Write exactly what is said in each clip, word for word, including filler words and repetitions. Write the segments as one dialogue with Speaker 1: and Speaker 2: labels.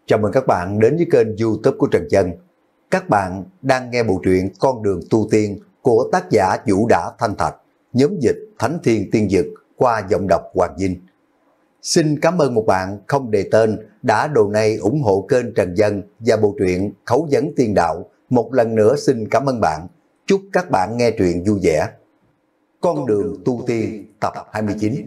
Speaker 1: Chào mừng các bạn đến với kênh YouTube của Trần Chân. Các bạn đang nghe bộ truyện Con đường tu tiên của tác giả Vũ Đã Thanh Thạch, nhóm dịch Thánh Thiên Tiên Dực qua giọng đọc Hoàng Vinh. Xin cảm ơn một bạn không đề tên đã donate ủng hộ kênh Trần Dân và bộ truyện Khấu Vấn Tiên Đạo. Một lần nữa xin cảm ơn bạn. Chúc các bạn nghe truyện vui vẻ. Con đường tu tiên tập hai mươi chín,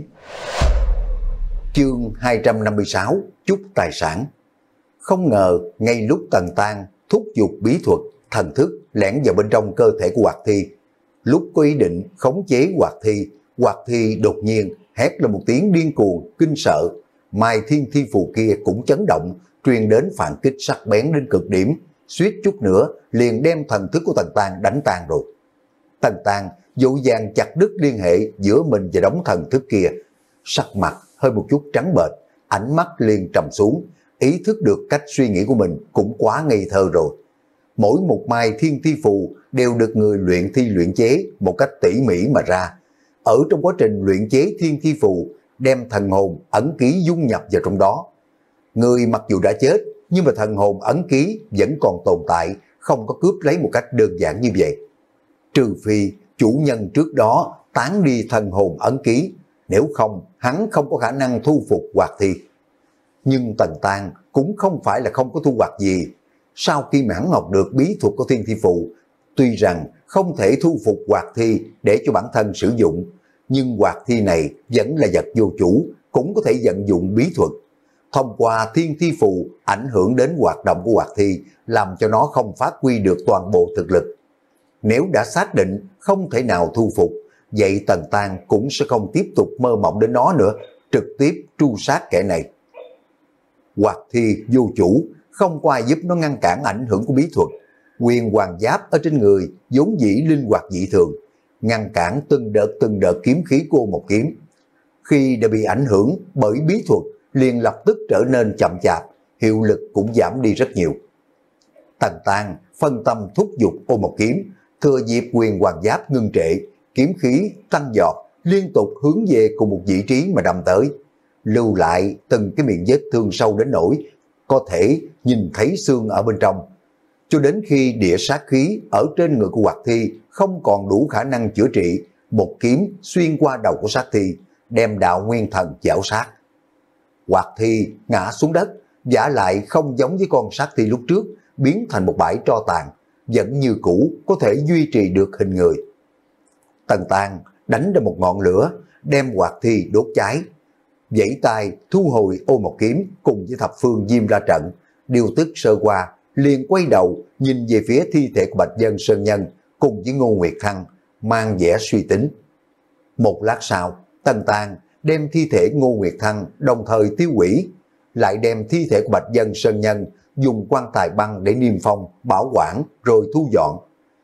Speaker 1: chương hai trăm năm mươi sáu, Chút tài sản. Không ngờ ngay lúc Tần Tang thúc giục bí thuật, thần thức lẻn vào bên trong cơ thể của Hoạt Thi. Lúc có ý định khống chế Hoạt Thi, Hoạt Thi đột nhiên hét lên một tiếng điên cuồng, kinh sợ. Mai Thiên Thi Phù kia cũng chấn động, truyền đến phản kích sắc bén đến cực điểm, suýt chút nữa liền đem thần thức của Tần Tang đánh tan rồi. Tần Tang vội vàng chặt đứt liên hệ giữa mình và đống thần thức kia, sắc mặt hơi một chút trắng bệch, ánh mắt liền trầm xuống, ý thức được cách suy nghĩ của mình cũng quá ngây thơ rồi. Mỗi một mai Thiên Thi Phù đều được người luyện thi luyện chế một cách tỉ mỉ mà ra. Ở trong quá trình luyện chế Thiên Thi Phù, đem thần hồn ấn ký dung nhập vào trong đó. Người mặc dù đã chết, nhưng mà thần hồn ấn ký vẫn còn tồn tại, không có cướp lấy một cách đơn giản như vậy. Trừ phi chủ nhân trước đó tán đi thần hồn ấn ký, nếu không hắn không có khả năng thu phục Hoạt Thi. Nhưng Tần Tang cũng không phải là không có thu hoạch gì. Sau khi mà hắn học được bí thuật của Thiên Thi Phù, tuy rằng không thể thu phục Hoạt Thi để cho bản thân sử dụng, nhưng Hoạt Thi này vẫn là vật vô chủ, cũng có thể vận dụng bí thuật. Thông qua Thiên Thi Phù ảnh hưởng đến hoạt động của Hoạt Thi, làm cho nó không phát huy được toàn bộ thực lực. Nếu đã xác định không thể nào thu phục, vậy Tần Tang cũng sẽ không tiếp tục mơ mộng đến nó nữa, trực tiếp tru sát kẻ này. Hoạt Thi vô chủ, không có ai giúp nó ngăn cản ảnh hưởng của bí thuật. Quyền hoàng giáp ở trên người vốn dĩ linh hoạt dị thường, ngăn cản từng đợt từng đợt kiếm khí của một kiếm. Khi đã bị ảnh hưởng bởi bí thuật, liền lập tức trở nên chậm chạp, hiệu lực cũng giảm đi rất nhiều. Tần Tang phân tâm thúc giục ô một kiếm, thừa dịp quyền hoàng giáp ngưng trệ, kiếm khí tăng giọt, liên tục hướng về cùng một vị trí mà đâm tới, lưu lại từng cái miệng vết thương sâu đến nỗi có thể nhìn thấy xương ở bên trong. Cho đến khi địa sát khí ở trên người của Hoạt Thi không còn đủ khả năng chữa trị, một kiếm xuyên qua đầu của sát thi, đem đạo nguyên thần chảo sát. Hoạt Thi ngã xuống đất, vả lại không giống với con sát thi lúc trước, biến thành một bãi tro tàn, vẫn như cũ có thể duy trì được hình người. Tần Tang đánh ra một ngọn lửa, đem Hoạt Thi đốt cháy, vẫy tay thu hồi ô một kiếm cùng với thập phương diêm ra trận, điều tức sơ qua, liền quay đầu nhìn về phía thi thể của Bạch Vân Sơn Nhân cùng với Ngô Nguyệt Thăng, mang vẻ suy tính. Một lát sau, Tần Tang đem thi thể Ngô Nguyệt Thăng đồng thời tiêu hủy, lại đem thi thể của Bạch Vân Sơn Nhân dùng quan tài băng để niêm phong, bảo quản rồi thu dọn.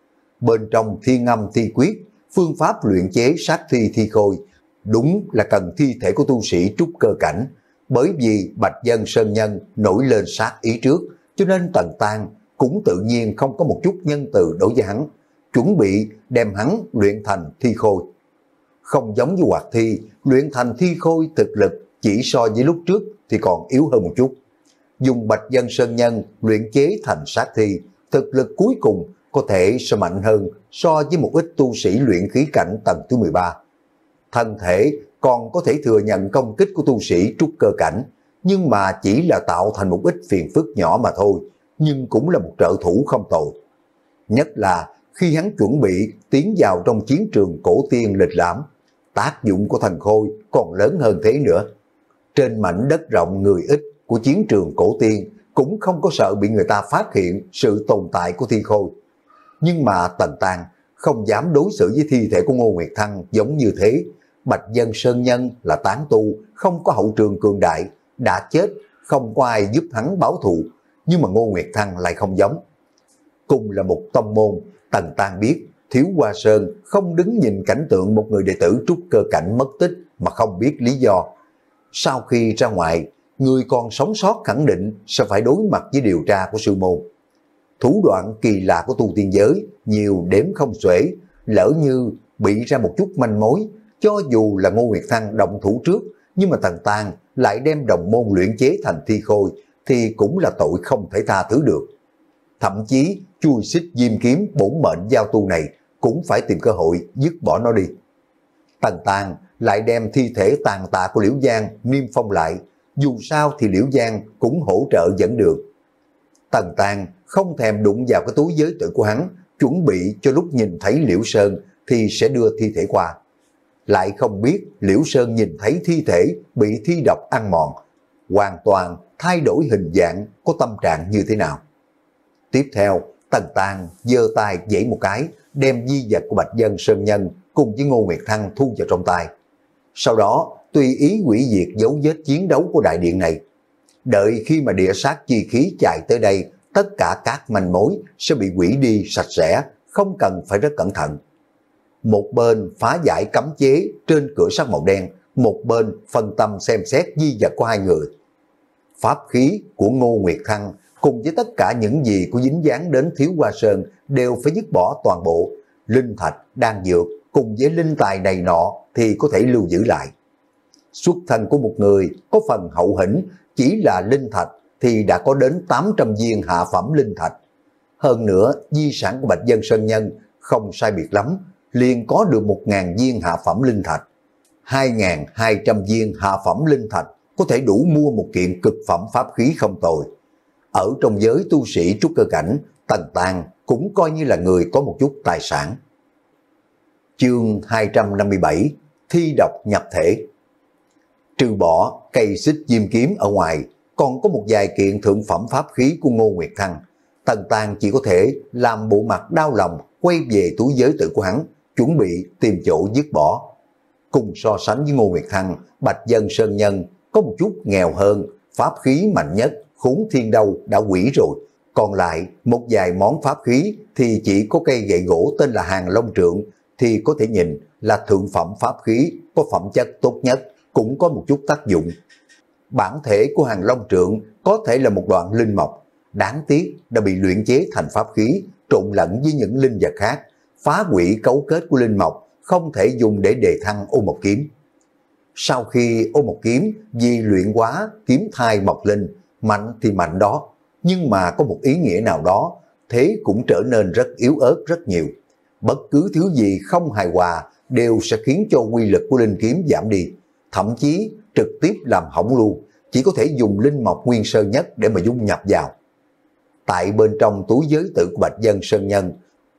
Speaker 1: Bên trong Thiên Âm Thi Quyết, phương pháp luyện chế sát thi thi khôi, đúng là cần thi thể của tu sĩ trúc cơ cảnh, bởi vì Bạch Vân Sơn Nhân nổi lên sát ý trước, cho nên Tần Tang cũng tự nhiên không có một chút nhân từ đối với hắn, chuẩn bị đem hắn luyện thành thi khôi. Không giống như Hoạt Thi, luyện thành thi khôi thực lực chỉ so với lúc trước thì còn yếu hơn một chút. Dùng Bạch Vân Sơn Nhân luyện chế thành sát thi, thực lực cuối cùng có thể sẽ mạnh hơn so với một ít tu sĩ luyện khí cảnh tầng thứ mười ba. Thân thể còn có thể thừa nhận công kích của tu sĩ trúc cơ cảnh, nhưng mà chỉ là tạo thành một ít phiền phức nhỏ mà thôi, nhưng cũng là một trợ thủ không tồi. Nhất là khi hắn chuẩn bị tiến vào trong chiến trường cổ tiên lịch lãm, tác dụng của thần khôi còn lớn hơn thế nữa. Trên mảnh đất rộng người ít của chiến trường cổ tiên cũng không có sợ bị người ta phát hiện sự tồn tại của thi khôi. Nhưng mà Tần Tang không dám đối xử với thi thể của Ngô Nguyệt Thăng giống như thế. Bạch Vân Sơn Nhân là tán tu, không có hậu trường cường đại, đã chết, không có ai giúp hắn báo thù, nhưng mà Ngô Nguyệt Thăng lại không giống. Cùng là một tông môn, Tần Tang biết Thiếu Hoa Sơn không đứng nhìn cảnh tượng một người đệ tử trúc cơ cảnh mất tích mà không biết lý do. Sau khi ra ngoài, người còn sống sót khẳng định sẽ phải đối mặt với điều tra của sư môn. Thủ đoạn kỳ lạ của tu tiên giới nhiều đếm không xuể, lỡ như bị ra một chút manh mối, cho dù là Ngô Nguyệt Thăng động thủ trước, nhưng mà Tần Tang lại đem đồng môn luyện chế thành thi khôi, thì cũng là tội không thể tha thứ được. Thậm chí chui xích diêm kiếm bổn mệnh giao tu này cũng phải tìm cơ hội dứt bỏ nó đi. Tần Tàng lại đem thi thể tàn tạ của Liễu Giang niêm phong lại, dù sao thì Liễu Giang cũng hỗ trợ dẫn đường. Tần Tàng không thèm đụng vào cái túi giới tử của hắn, chuẩn bị cho lúc nhìn thấy Liễu Sơn thì sẽ đưa thi thể qua. Lại không biết Liễu Sơn nhìn thấy thi thể bị thi độc ăn mòn, hoàn toàn thay đổi hình dạng, có tâm trạng như thế nào. Tiếp theo, Tần Tàng giơ tay giãy một cái, đem di vật của Bạch Dân Sơn Nhân cùng với Ngô Nguyệt Thăng thu vào trong tay. Sau đó, tùy ý hủy diệt dấu vết chiến đấu của đại điện này. Đợi khi mà địa sát chi khí chạy tới đây, tất cả các manh mối sẽ bị hủy đi sạch sẽ, không cần phải rất cẩn thận. Một bên phá giải cấm chế trên cửa sắt màu đen, một bên phân tâm xem xét di vật của hai người. Pháp khí của Ngô Nguyệt Thăng cùng với tất cả những gì có dính dáng đến Thiếu Hoa Sơn đều phải dứt bỏ toàn bộ. Linh thạch, đan dược cùng với linh tài này nọ thì có thể lưu giữ lại. Xuất thân của một người có phần hậu hĩnh, chỉ là linh thạch thì đã có đến tám trăm viên hạ phẩm linh thạch. Hơn nữa, di sản của Bạch Dân Sơn Nhân không sai biệt lắm, liền có được một nghìn viên hạ phẩm linh thạch. hai nghìn hai trăm viên hạ phẩm linh thạch có thể đủ mua một kiện cực phẩm pháp khí không tồi. Ở trong giới tu sĩ trúc cơ cảnh, Tần Tàng cũng coi như là người có một chút tài sản. Chương hai trăm năm mươi bảy, thi độc nhập thể. Trừ bỏ cây xích diêm kiếm ở ngoài, còn có một vài kiện thượng phẩm pháp khí của Ngô Nguyệt Thăng. Tần Tàng chỉ có thể làm bộ mặt đau lòng, quay về túi giới tử của hắn, chuẩn bị tìm chỗ dứt bỏ. Cùng so sánh với Ngô Nguyệt Thăng, Bạch Dân Sơn Nhân có một chút nghèo hơn, pháp khí mạnh nhất Khốn Thiên Đâu đã hủy rồi, còn lại một vài món pháp khí thì chỉ có cây gậy gỗ tên là Hàng Long Trượng, thì có thể nhìn là thượng phẩm pháp khí, có phẩm chất tốt nhất, cũng có một chút tác dụng. Bản thể của Hàng Long Trượng có thể là một đoạn linh mộc, đáng tiếc đã bị luyện chế thành pháp khí, trộn lẫn với những linh vật khác, phá hủy cấu kết của linh mộc, không thể dùng để đề thăng Ô Mộc Kiếm. Sau khi Ô Mộc Kiếm vì luyện hóa kiếm thai mộc linh, mạnh thì mạnh đó, nhưng mà có một ý nghĩa nào đó, thế cũng trở nên rất yếu ớt rất nhiều. Bất cứ thứ gì không hài hòa đều sẽ khiến cho quy lực của linh kiếm giảm đi, thậm chí trực tiếp làm hỏng luôn, chỉ có thể dùng linh mộc nguyên sơ nhất để mà dung nhập vào. Tại bên trong túi giới tử của Bạch Dân Sơn Nhân,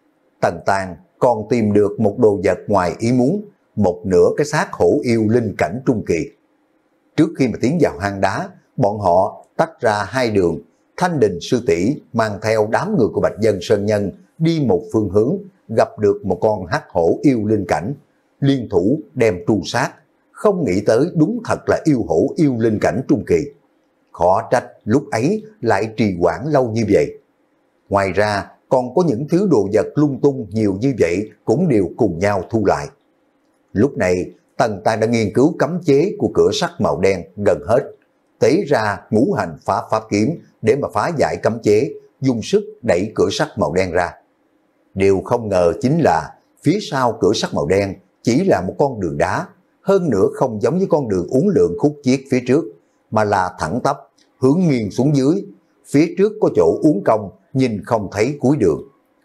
Speaker 1: Tần Tàng còn tìm được một đồ vật ngoài ý muốn, một nửa cái xác hổ yêu linh cảnh trung kỳ. Trước khi mà tiến vào hang đá, bọn họ tách ra hai đường. Thanh Đình sư tỷ mang theo đám người của Bạch Dân Sơn Nhân đi một phương hướng, gặp được một con hắc hổ yêu linh cảnh, liên thủ đem tru sát. Không nghĩ tới đúng thật là yêu hổ yêu linh cảnh trung kỳ. Khó trách lúc ấy lại trì hoãn lâu như vậy. Ngoài ra còn có những thứ đồ vật lung tung nhiều như vậy cũng đều cùng nhau thu lại. Lúc này Tần Tàng đã nghiên cứu cấm chế của cửa sắt màu đen gần hết, tế ra ngũ hành phá pháp kiếm để mà phá giải cấm chế, dùng sức đẩy cửa sắt màu đen ra. Điều không ngờ chính là phía sau cửa sắt màu đen chỉ là một con đường đá, hơn nữa không giống với con đường uốn lượn khúc chiết phía trước, mà là thẳng tắp, hướng nghiêng xuống dưới, phía trước có chỗ uốn cong, nhìn không thấy cuối đường.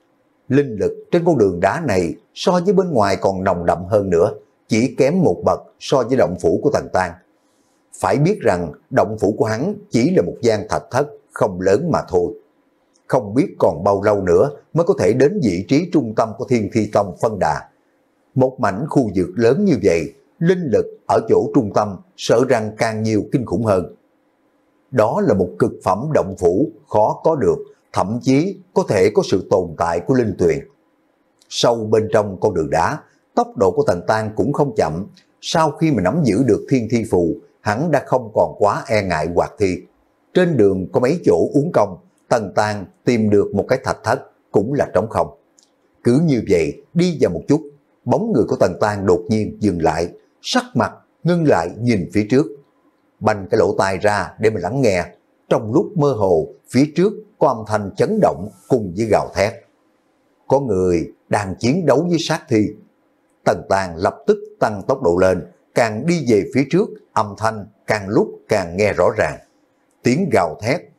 Speaker 1: Linh lực trên con đường đá này so với bên ngoài còn nồng đậm hơn nữa, chỉ kém một bậc so với động phủ của Tần Tàng. Phải biết rằng động phủ của hắn chỉ là một gian thạch thất không lớn mà thôi. Không biết còn bao lâu nữa mới có thể đến vị trí trung tâm của Thiên Thi Tông phân đà. Một mảnh khu vực lớn như vậy, linh lực ở chỗ trung tâm sợ rằng càng nhiều kinh khủng hơn. Đó là một cực phẩm động phủ khó có được, thậm chí có thể có sự tồn tại của linh tuyền. Sâu bên trong con đường đá, tốc độ của Tần Tàng cũng không chậm. Sau khi mà nắm giữ được Thiên Thi Phù, hắn đã không còn quá e ngại hoạt thi. Trên đường có mấy chỗ uốn cong, Tần Tàng tìm được một cái thạch thất cũng là trống không. Cứ như vậy đi vào một chút, bóng người của Tần Tàng đột nhiên dừng lại, sắc mặt ngưng lại nhìn phía trước, bành cái lỗ tai ra để mà lắng nghe. Trong lúc mơ hồ, phía trước có âm thanh chấn động cùng với gào thét. Có người đang chiến đấu với sát thi. Tần Tàng lập tức tăng tốc độ lên, càng đi về phía trước, âm thanh càng lúc càng nghe rõ ràng. Tiếng gào thét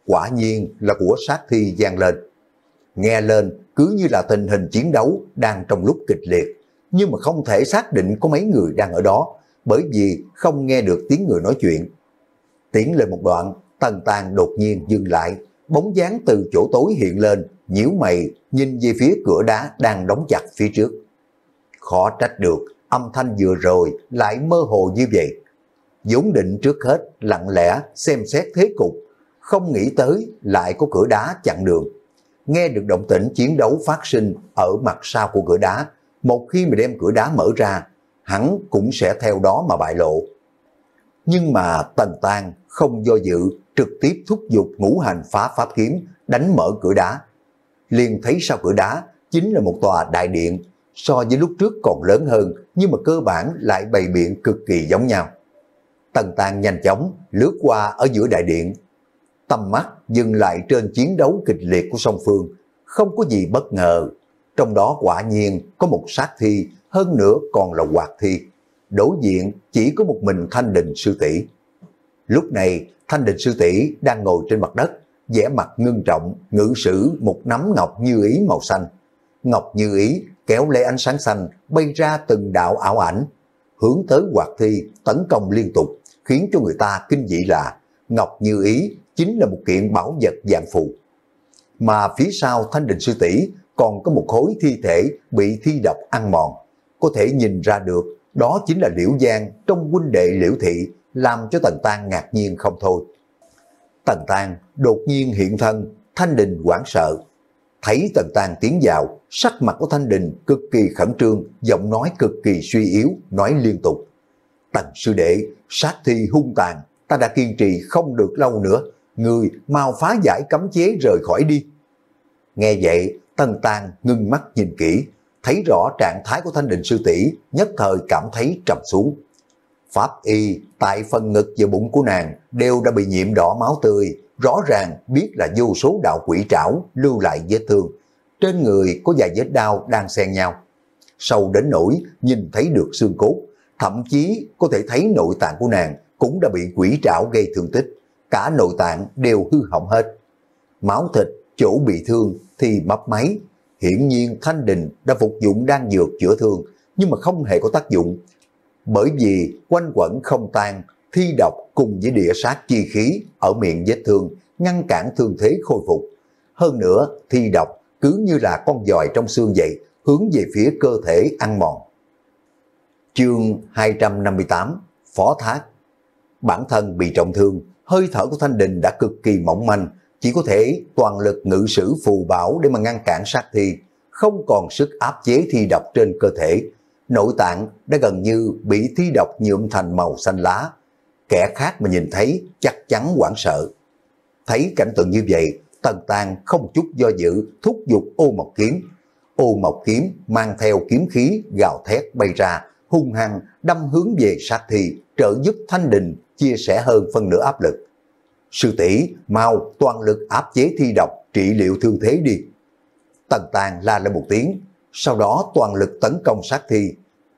Speaker 1: quả nhiên là của sát thi vang lên. Nghe lên cứ như là tình hình chiến đấu đang trong lúc kịch liệt, nhưng mà không thể xác định có mấy người đang ở đó, bởi vì không nghe được tiếng người nói chuyện. Tiến lên một đoạn, Tần Tàng đột nhiên dừng lại, bóng dáng từ chỗ tối hiện lên, nhíu mày nhìn về phía cửa đá đang đóng chặt phía trước. Khó trách được, âm thanh vừa rồi lại mơ hồ như vậy. Vốn định trước hết lặng lẽ xem xét thế cục, không nghĩ tới lại có cửa đá chặn đường. Nghe được động tĩnh chiến đấu phát sinh ở mặt sau của cửa đá, một khi mà đem cửa đá mở ra, hắn cũng sẽ theo đó mà bại lộ. Nhưng mà Tần Tàng không do dự, trực tiếp thúc giục ngũ hành phá pháp kiếm đánh mở cửa đá. Liền thấy sau cửa đá chính là một tòa đại điện, so với lúc trước còn lớn hơn, nhưng mà cơ bản lại bày biện cực kỳ giống nhau. Tần Tàng nhanh chóng lướt qua ở giữa đại điện, tầm mắt dừng lại trên chiến đấu kịch liệt của song phương, không có gì bất ngờ. Trong đó quả nhiên có một sát thi, hơn nữa còn là hoạt thi. Đối diện chỉ có một mình Thanh Đình sư tỷ. Lúc này Thanh Đình sư tỷ đang ngồi trên mặt đất, vẻ mặt ngưng trọng, ngự sử một nắm ngọc như ý màu xanh. Ngọc như ý kéo lấy ánh sáng xanh bay ra từng đạo ảo ảnh, hướng tới hoạt thi tấn công liên tục, khiến cho người ta kinh dị là ngọc như ý chính là một kiện bảo vật dạng phù. Mà phía sau Thanh Đình sư tỷ còn có một khối thi thể bị thi độc ăn mòn, có thể nhìn ra được đó chính là Liễu Giang trong huynh đệ Liễu Thị, làm cho Tần Tàng ngạc nhiên không thôi. Tần Tàng đột nhiên hiện thân, Thanh Đình hoảng sợ. Thấy Tần Tàng tiến vào, sắc mặt của Thanh Đình cực kỳ khẩn trương, giọng nói cực kỳ suy yếu, nói liên tục. Tần sư đệ, sát thi hung tàn, ta đã kiên trì không được lâu nữa, người mau phá giải cấm chế rời khỏi đi. Nghe vậy, Tần Tàng ngưng mắt nhìn kỹ, thấy rõ trạng thái của Thanh Đình sư tỷ, nhất thời cảm thấy trầm xuống. Pháp y tại phần ngực và bụng của nàng đều đã bị nhiễm đỏ máu tươi, rõ ràng biết là vô số đạo quỷ trảo lưu lại vết thương. Trên người có vài vết đau đang xen nhau, sâu đến nỗi nhìn thấy được xương cốt, thậm chí có thể thấy nội tạng của nàng cũng đã bị quỷ trảo gây thương tích, cả nội tạng đều hư hỏng hết. Máu thịt chỗ bị thương thì mấp máy, hiển nhiên Thanh Đình đã phục dụng đan dược chữa thương, nhưng mà không hề có tác dụng, bởi vì quanh quẩn không tan, thi độc cùng với địa sát chi khí ở miệng vết thương ngăn cản thương thế khôi phục. Hơn nữa, thi độc cứ như là con giòi trong xương vậy, hướng về phía cơ thể ăn mòn. Chương hai trăm năm mươi tám, Phó Thác. Bản thân bị trọng thương, hơi thở của Thanh Đình đã cực kỳ mỏng manh, chỉ có thể toàn lực ngự sử phù bảo để mà ngăn cản sát thi, không còn sức áp chế thi độc trên cơ thể. Nội tạng đã gần như bị thi độc nhuộm thành màu xanh lá. Kẻ khác mà nhìn thấy chắc chắn hoảng sợ. Thấy cảnh tượng như vậy, Tần Tàng không chút do dự thúc giục ô mộc kiếm. Ô mộc kiếm mang theo kiếm khí gào thét bay ra, hung hăng đâm hướng về sát thi, trợ giúp Thanh Đình chia sẻ hơn phân nửa áp lực. Sư tỷ mau toàn lực áp chế thi độc, trị liệu thương thế đi. Tần Tàng la lên một tiếng, sau đó toàn lực tấn công sát thi.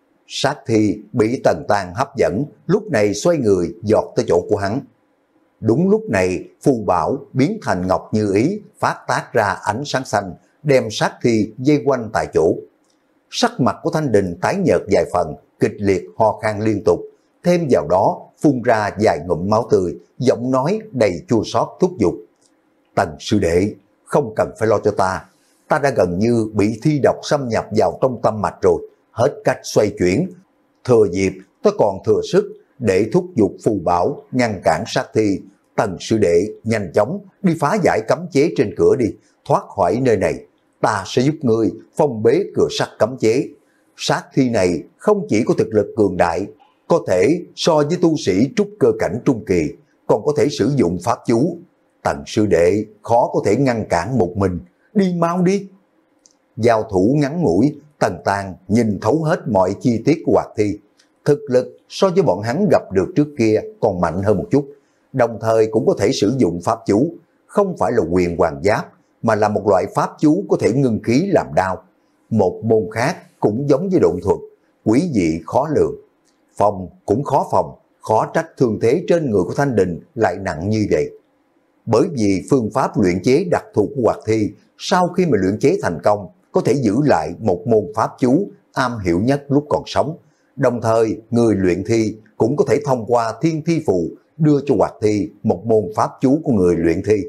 Speaker 1: Sát thi bị Tần Tàng hấp dẫn, lúc này xoay người giọt tới chỗ của hắn. Đúng lúc này, phù bảo biến thành ngọc như ý, phát tác ra ánh sáng xanh, đem sát thi dây quanh tại chỗ. Sắc mặt của Thanh Đình tái nhợt vài phần, kịch liệt ho khan liên tục, thêm vào đó phun ra vài ngụm máu tươi, giọng nói đầy chua xót thúc giục. Tần sư đệ, không cần phải lo cho ta, ta đã gần như bị thi độc xâm nhập vào trong tâm mạch rồi, hết cách xoay chuyển. Thừa dịp tôi còn thừa sức để thúc giục phù bảo ngăn cản sát thi. Tần sư đệ nhanh chóng đi phá giải cấm chế trên cửa đi, thoát khỏi nơi này. Ta sẽ giúp ngươi phong bế cửa sắt cấm chế. Sát thi này không chỉ có thực lực cường đại, có thể so với tu sĩ trúc cơ cảnh trung kỳ, còn có thể sử dụng pháp chú. Tần sư đệ khó có thể ngăn cản một mình, đi mau đi. Giao thủ ngắn ngủi, Tần Tàng nhìn thấu hết mọi chi tiết của hoạt thi. Thực lực so với bọn hắn gặp được trước kia còn mạnh hơn một chút, đồng thời cũng có thể sử dụng pháp chú, không phải là quyền hoàng giáp, mà là một loại pháp chú có thể ngưng khí làm đao. Một môn khác cũng giống với độn thuật, quý dị khó lường. Phòng cũng khó phòng, khó trách thương thế trên người của Thanh Đình lại nặng như vậy. Bởi vì phương pháp luyện chế đặc thù của hoạt thi, sau khi mà luyện chế thành công, có thể giữ lại một môn pháp chú am hiểu nhất lúc còn sống. Đồng thời, người luyện thi cũng có thể thông qua thiên thi phù đưa cho hoạt thi một môn pháp chú của người luyện thi.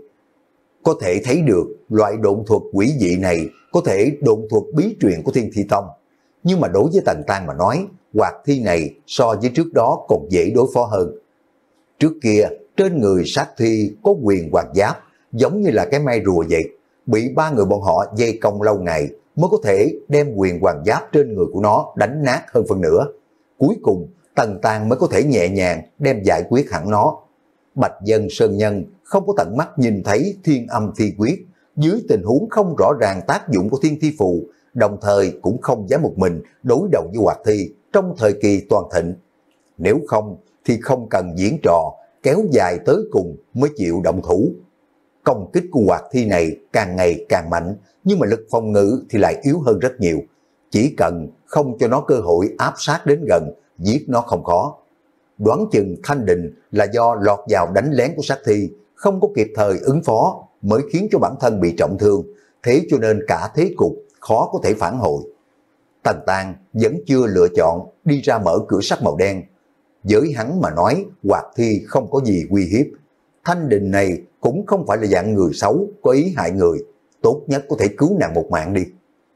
Speaker 1: Có thể thấy được loại độn thuật quỷ dị này có thể độn thuật bí truyền của Thiên Thi Tông. Nhưng mà đối với Tần Tang mà nói, hoạt thi này so với trước đó còn dễ đối phó hơn. Trước kia, trên người sát thi có quyền hoàng giáp, giống như là cái mai rùa vậy. Bị ba người bọn họ dây công lâu ngày mới có thể đem quyền hoàng giáp trên người của nó đánh nát hơn phần nữa. Cuối cùng, Tần Tang mới có thể nhẹ nhàng đem giải quyết hẳn nó. Bạch Dân Sơn Nhân không có tận mắt nhìn thấy thiên âm thi quyết, dưới tình huống không rõ ràng tác dụng của thiên thi phù, đồng thời cũng không dám một mình đối đầu với hoạt thi trong thời kỳ toàn thịnh. Nếu không thì không cần diễn trò, kéo dài tới cùng mới chịu động thủ. Công kích của hoạt thi này càng ngày càng mạnh, nhưng mà lực phòng ngự thì lại yếu hơn rất nhiều. Chỉ cần không cho nó cơ hội áp sát đến gần, giết nó không khó. Đoán chừng Thanh Đình là do lọt vào đánh lén của sát thi, không có kịp thời ứng phó, mới khiến cho bản thân bị trọng thương, thế cho nên cả thế cục khó có thể phản hồi. Tần Tang vẫn chưa lựa chọn đi ra mở cửa sắt màu đen. Với hắn mà nói, hoạt thi không có gì uy hiếp. Thanh Đình này cũng không phải là dạng người xấu, có ý hại người, tốt nhất có thể cứu nàng một mạng đi.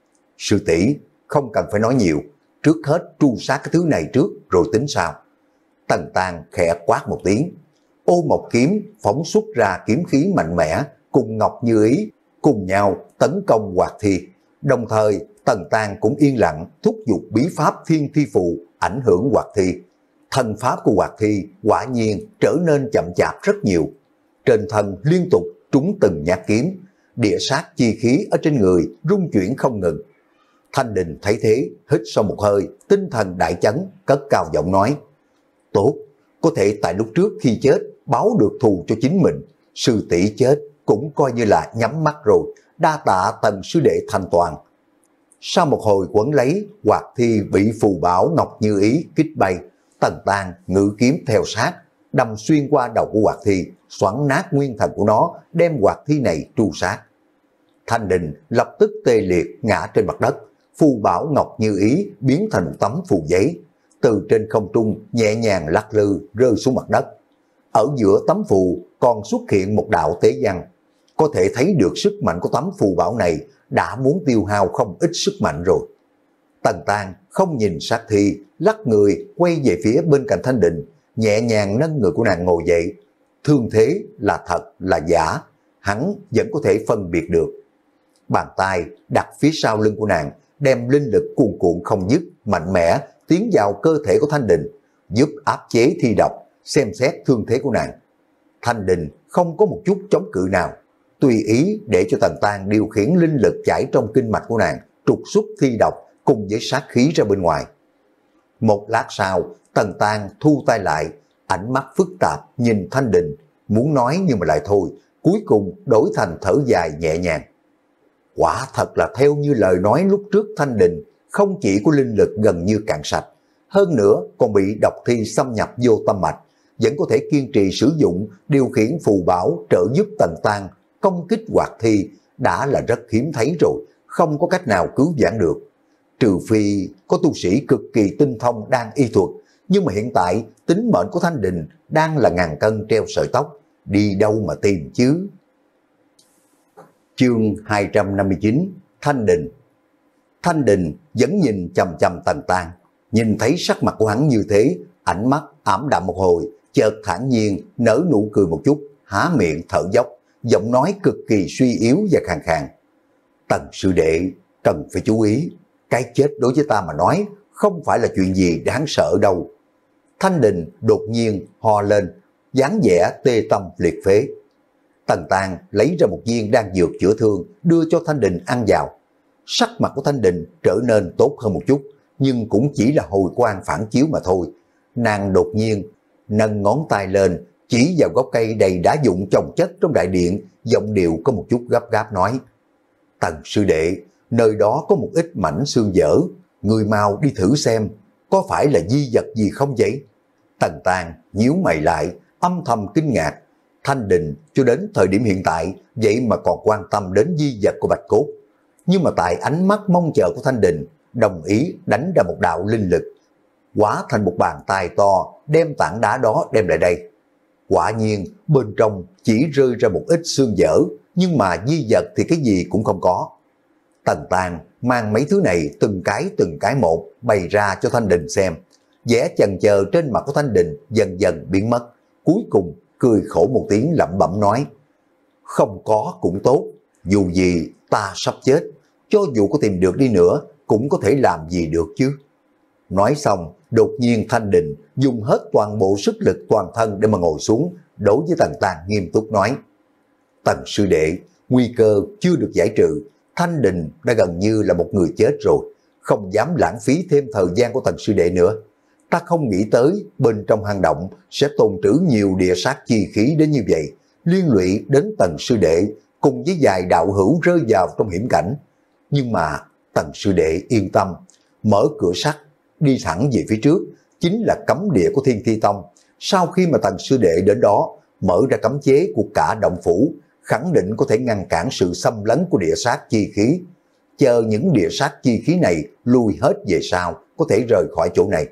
Speaker 1: Sư tỷ không cần phải nói nhiều, trước hết tru sát cái thứ này trước rồi tính sao. Tần Tang khẽ quát một tiếng, ô một kiếm phóng xuất ra kiếm khí mạnh mẽ, cùng Ngọc Như Ý cùng nhau tấn công hoạt thi. Đồng thời Tần Tang cũng yên lặng thúc giục bí pháp thiên thi phù ảnh hưởng hoạt thi. Thân pháp của hoạt thi quả nhiên trở nên chậm chạp rất nhiều. Trên thân liên tục trúng từng nhát kiếm, địa sát chi khí ở trên người rung chuyển không ngừng. Thanh Đình thấy thế, hít sâu một hơi, tinh thần đại chấn, cất cao giọng nói, tốt, có thể tại lúc trước khi chết báo được thù cho chính mình, sư tỷ chết cũng coi như là nhắm mắt rồi, đa tạ Tần sư đệ thành toàn. Sau một hồi quấn lấy, hoạt thi bị phù bảo Ngọc Như Ý kích bay. Tần Tang ngự kiếm theo sát, đâm xuyên qua đầu của hoạt thi, xoắn nát nguyên thần của nó, đem hoạt thi này tru sát. Thanh Đình lập tức tê liệt ngã trên mặt đất, phù bảo Ngọc Như Ý biến thành một tấm phù giấy, từ trên không trung nhẹ nhàng lắc lư rơi xuống mặt đất. Ở giữa tấm phù còn xuất hiện một đạo tế văn, có thể thấy được sức mạnh của tấm phù bảo này đã muốn tiêu hao không ít sức mạnh rồi. Tần Tang không nhìn sát thi, lắc người quay về phía bên cạnh Thanh Đình, nhẹ nhàng nâng người của nàng ngồi dậy. Thương thế là thật là giả, hắn vẫn có thể phân biệt được. Bàn tay đặt phía sau lưng của nàng, đem linh lực cuồn cuộn không dứt, mạnh mẽ tiến vào cơ thể của Thanh Đình, giúp áp chế thi độc, xem xét thương thế của nàng. Thanh Đình không có một chút chống cự nào, tùy ý để cho Tần Tang điều khiển linh lực chảy trong kinh mạch của nàng, trục xuất thi độc cùng với sát khí ra bên ngoài. Một lát sau, Tần Tang thu tay lại, ánh mắt phức tạp nhìn Thanh Đình, muốn nói nhưng mà lại thôi, cuối cùng đổi thành thở dài nhẹ nhàng. Quả thật là theo như lời nói lúc trước Thanh Đình, không chỉ có linh lực gần như cạn sạch, hơn nữa còn bị độc thi xâm nhập vô tâm mạch, vẫn có thể kiên trì sử dụng điều khiển phù bảo trợ giúp Tần Tang công kích hoạt thi, đã là rất hiếm thấy rồi, không có cách nào cứu vãn được. Trừ phi có tu sĩ cực kỳ tinh thông đang y thuật, nhưng mà hiện tại tính mệnh của Thanh Đình đang là ngàn cân treo sợi tóc, đi đâu mà tìm chứ. Chương hai trăm năm mươi chín, Thanh Đình. Thanh Đình vẫn nhìn chằm chằm Tần Tang, nhìn thấy sắc mặt của hắn như thế, ánh mắt ảm đạm một hồi, chợt thản nhiên nở nụ cười một chút, há miệng thở dốc, giọng nói cực kỳ suy yếu và khàn khàn. Tần sư đệ cần phải chú ý, cái chết đối với ta mà nói không phải là chuyện gì đáng sợ đâu. Thanh Đình đột nhiên ho lên, dáng vẻ tê tâm liệt phế. Tần Tang lấy ra một viên đan dược chữa thương đưa cho Thanh Đình ăn vào. Sắc mặt của Thanh Đình trở nên tốt hơn một chút, nhưng cũng chỉ là hồi quang phản chiếu mà thôi. Nàng đột nhiên nâng ngón tay lên, chỉ vào gốc cây đầy đá dụng chồng chất trong đại điện, giọng điệu có một chút gấp gáp nói: Tần sư đệ, nơi đó có một ít mảnh xương dở, người mau đi thử xem, có phải là di vật gì không vậy? Tần Tang nhíu mày lại, âm thầm kinh ngạc, Thanh Đình cho đến thời điểm hiện tại vậy mà còn quan tâm đến di vật của bạch cốt. Nhưng mà tại ánh mắt mong chờ của Thanh Đình, đồng ý đánh ra một đạo linh lực, hóa thành một bàn tay to đem tảng đá đó đem lại đây. Quả nhiên bên trong chỉ rơi ra một ít xương dở, nhưng mà di vật thì cái gì cũng không có. Tần Tàng mang mấy thứ này từng cái từng cái một bày ra cho Thanh Đình xem. Vẻ chần chờ trên mặt của Thanh Đình dần dần biến mất, cuối cùng cười khổ một tiếng lẩm bẩm nói: không có cũng tốt, dù gì ta sắp chết, cho dù có tìm được đi nữa cũng có thể làm gì được chứ. Nói xong, đột nhiên Thanh Đình dùng hết toàn bộ sức lực toàn thân để mà ngồi xuống, đối với Tần Tàng nghiêm túc nói: Tần sư đệ, nguy cơ chưa được giải trừ, Thanh Đình đã gần như là một người chết rồi, không dám lãng phí thêm thời gian của Tần sư đệ nữa. Ta không nghĩ tới bên trong hang động sẽ tồn trữ nhiều địa sát chi khí đến như vậy, liên lụy đến Tần sư đệ cùng với vài đạo hữu rơi vào trong hiểm cảnh. Nhưng mà Tần sư đệ yên tâm, mở cửa sắt đi thẳng về phía trước chính là cấm địa của Thiên Thi Tông. Sau khi mà Tần sư đệ đến đó mở ra cấm chế của cả động phủ, khẳng định có thể ngăn cản sự xâm lấn của địa sát chi khí. Chờ những địa sát chi khí này lui hết về sau, có thể rời khỏi chỗ này.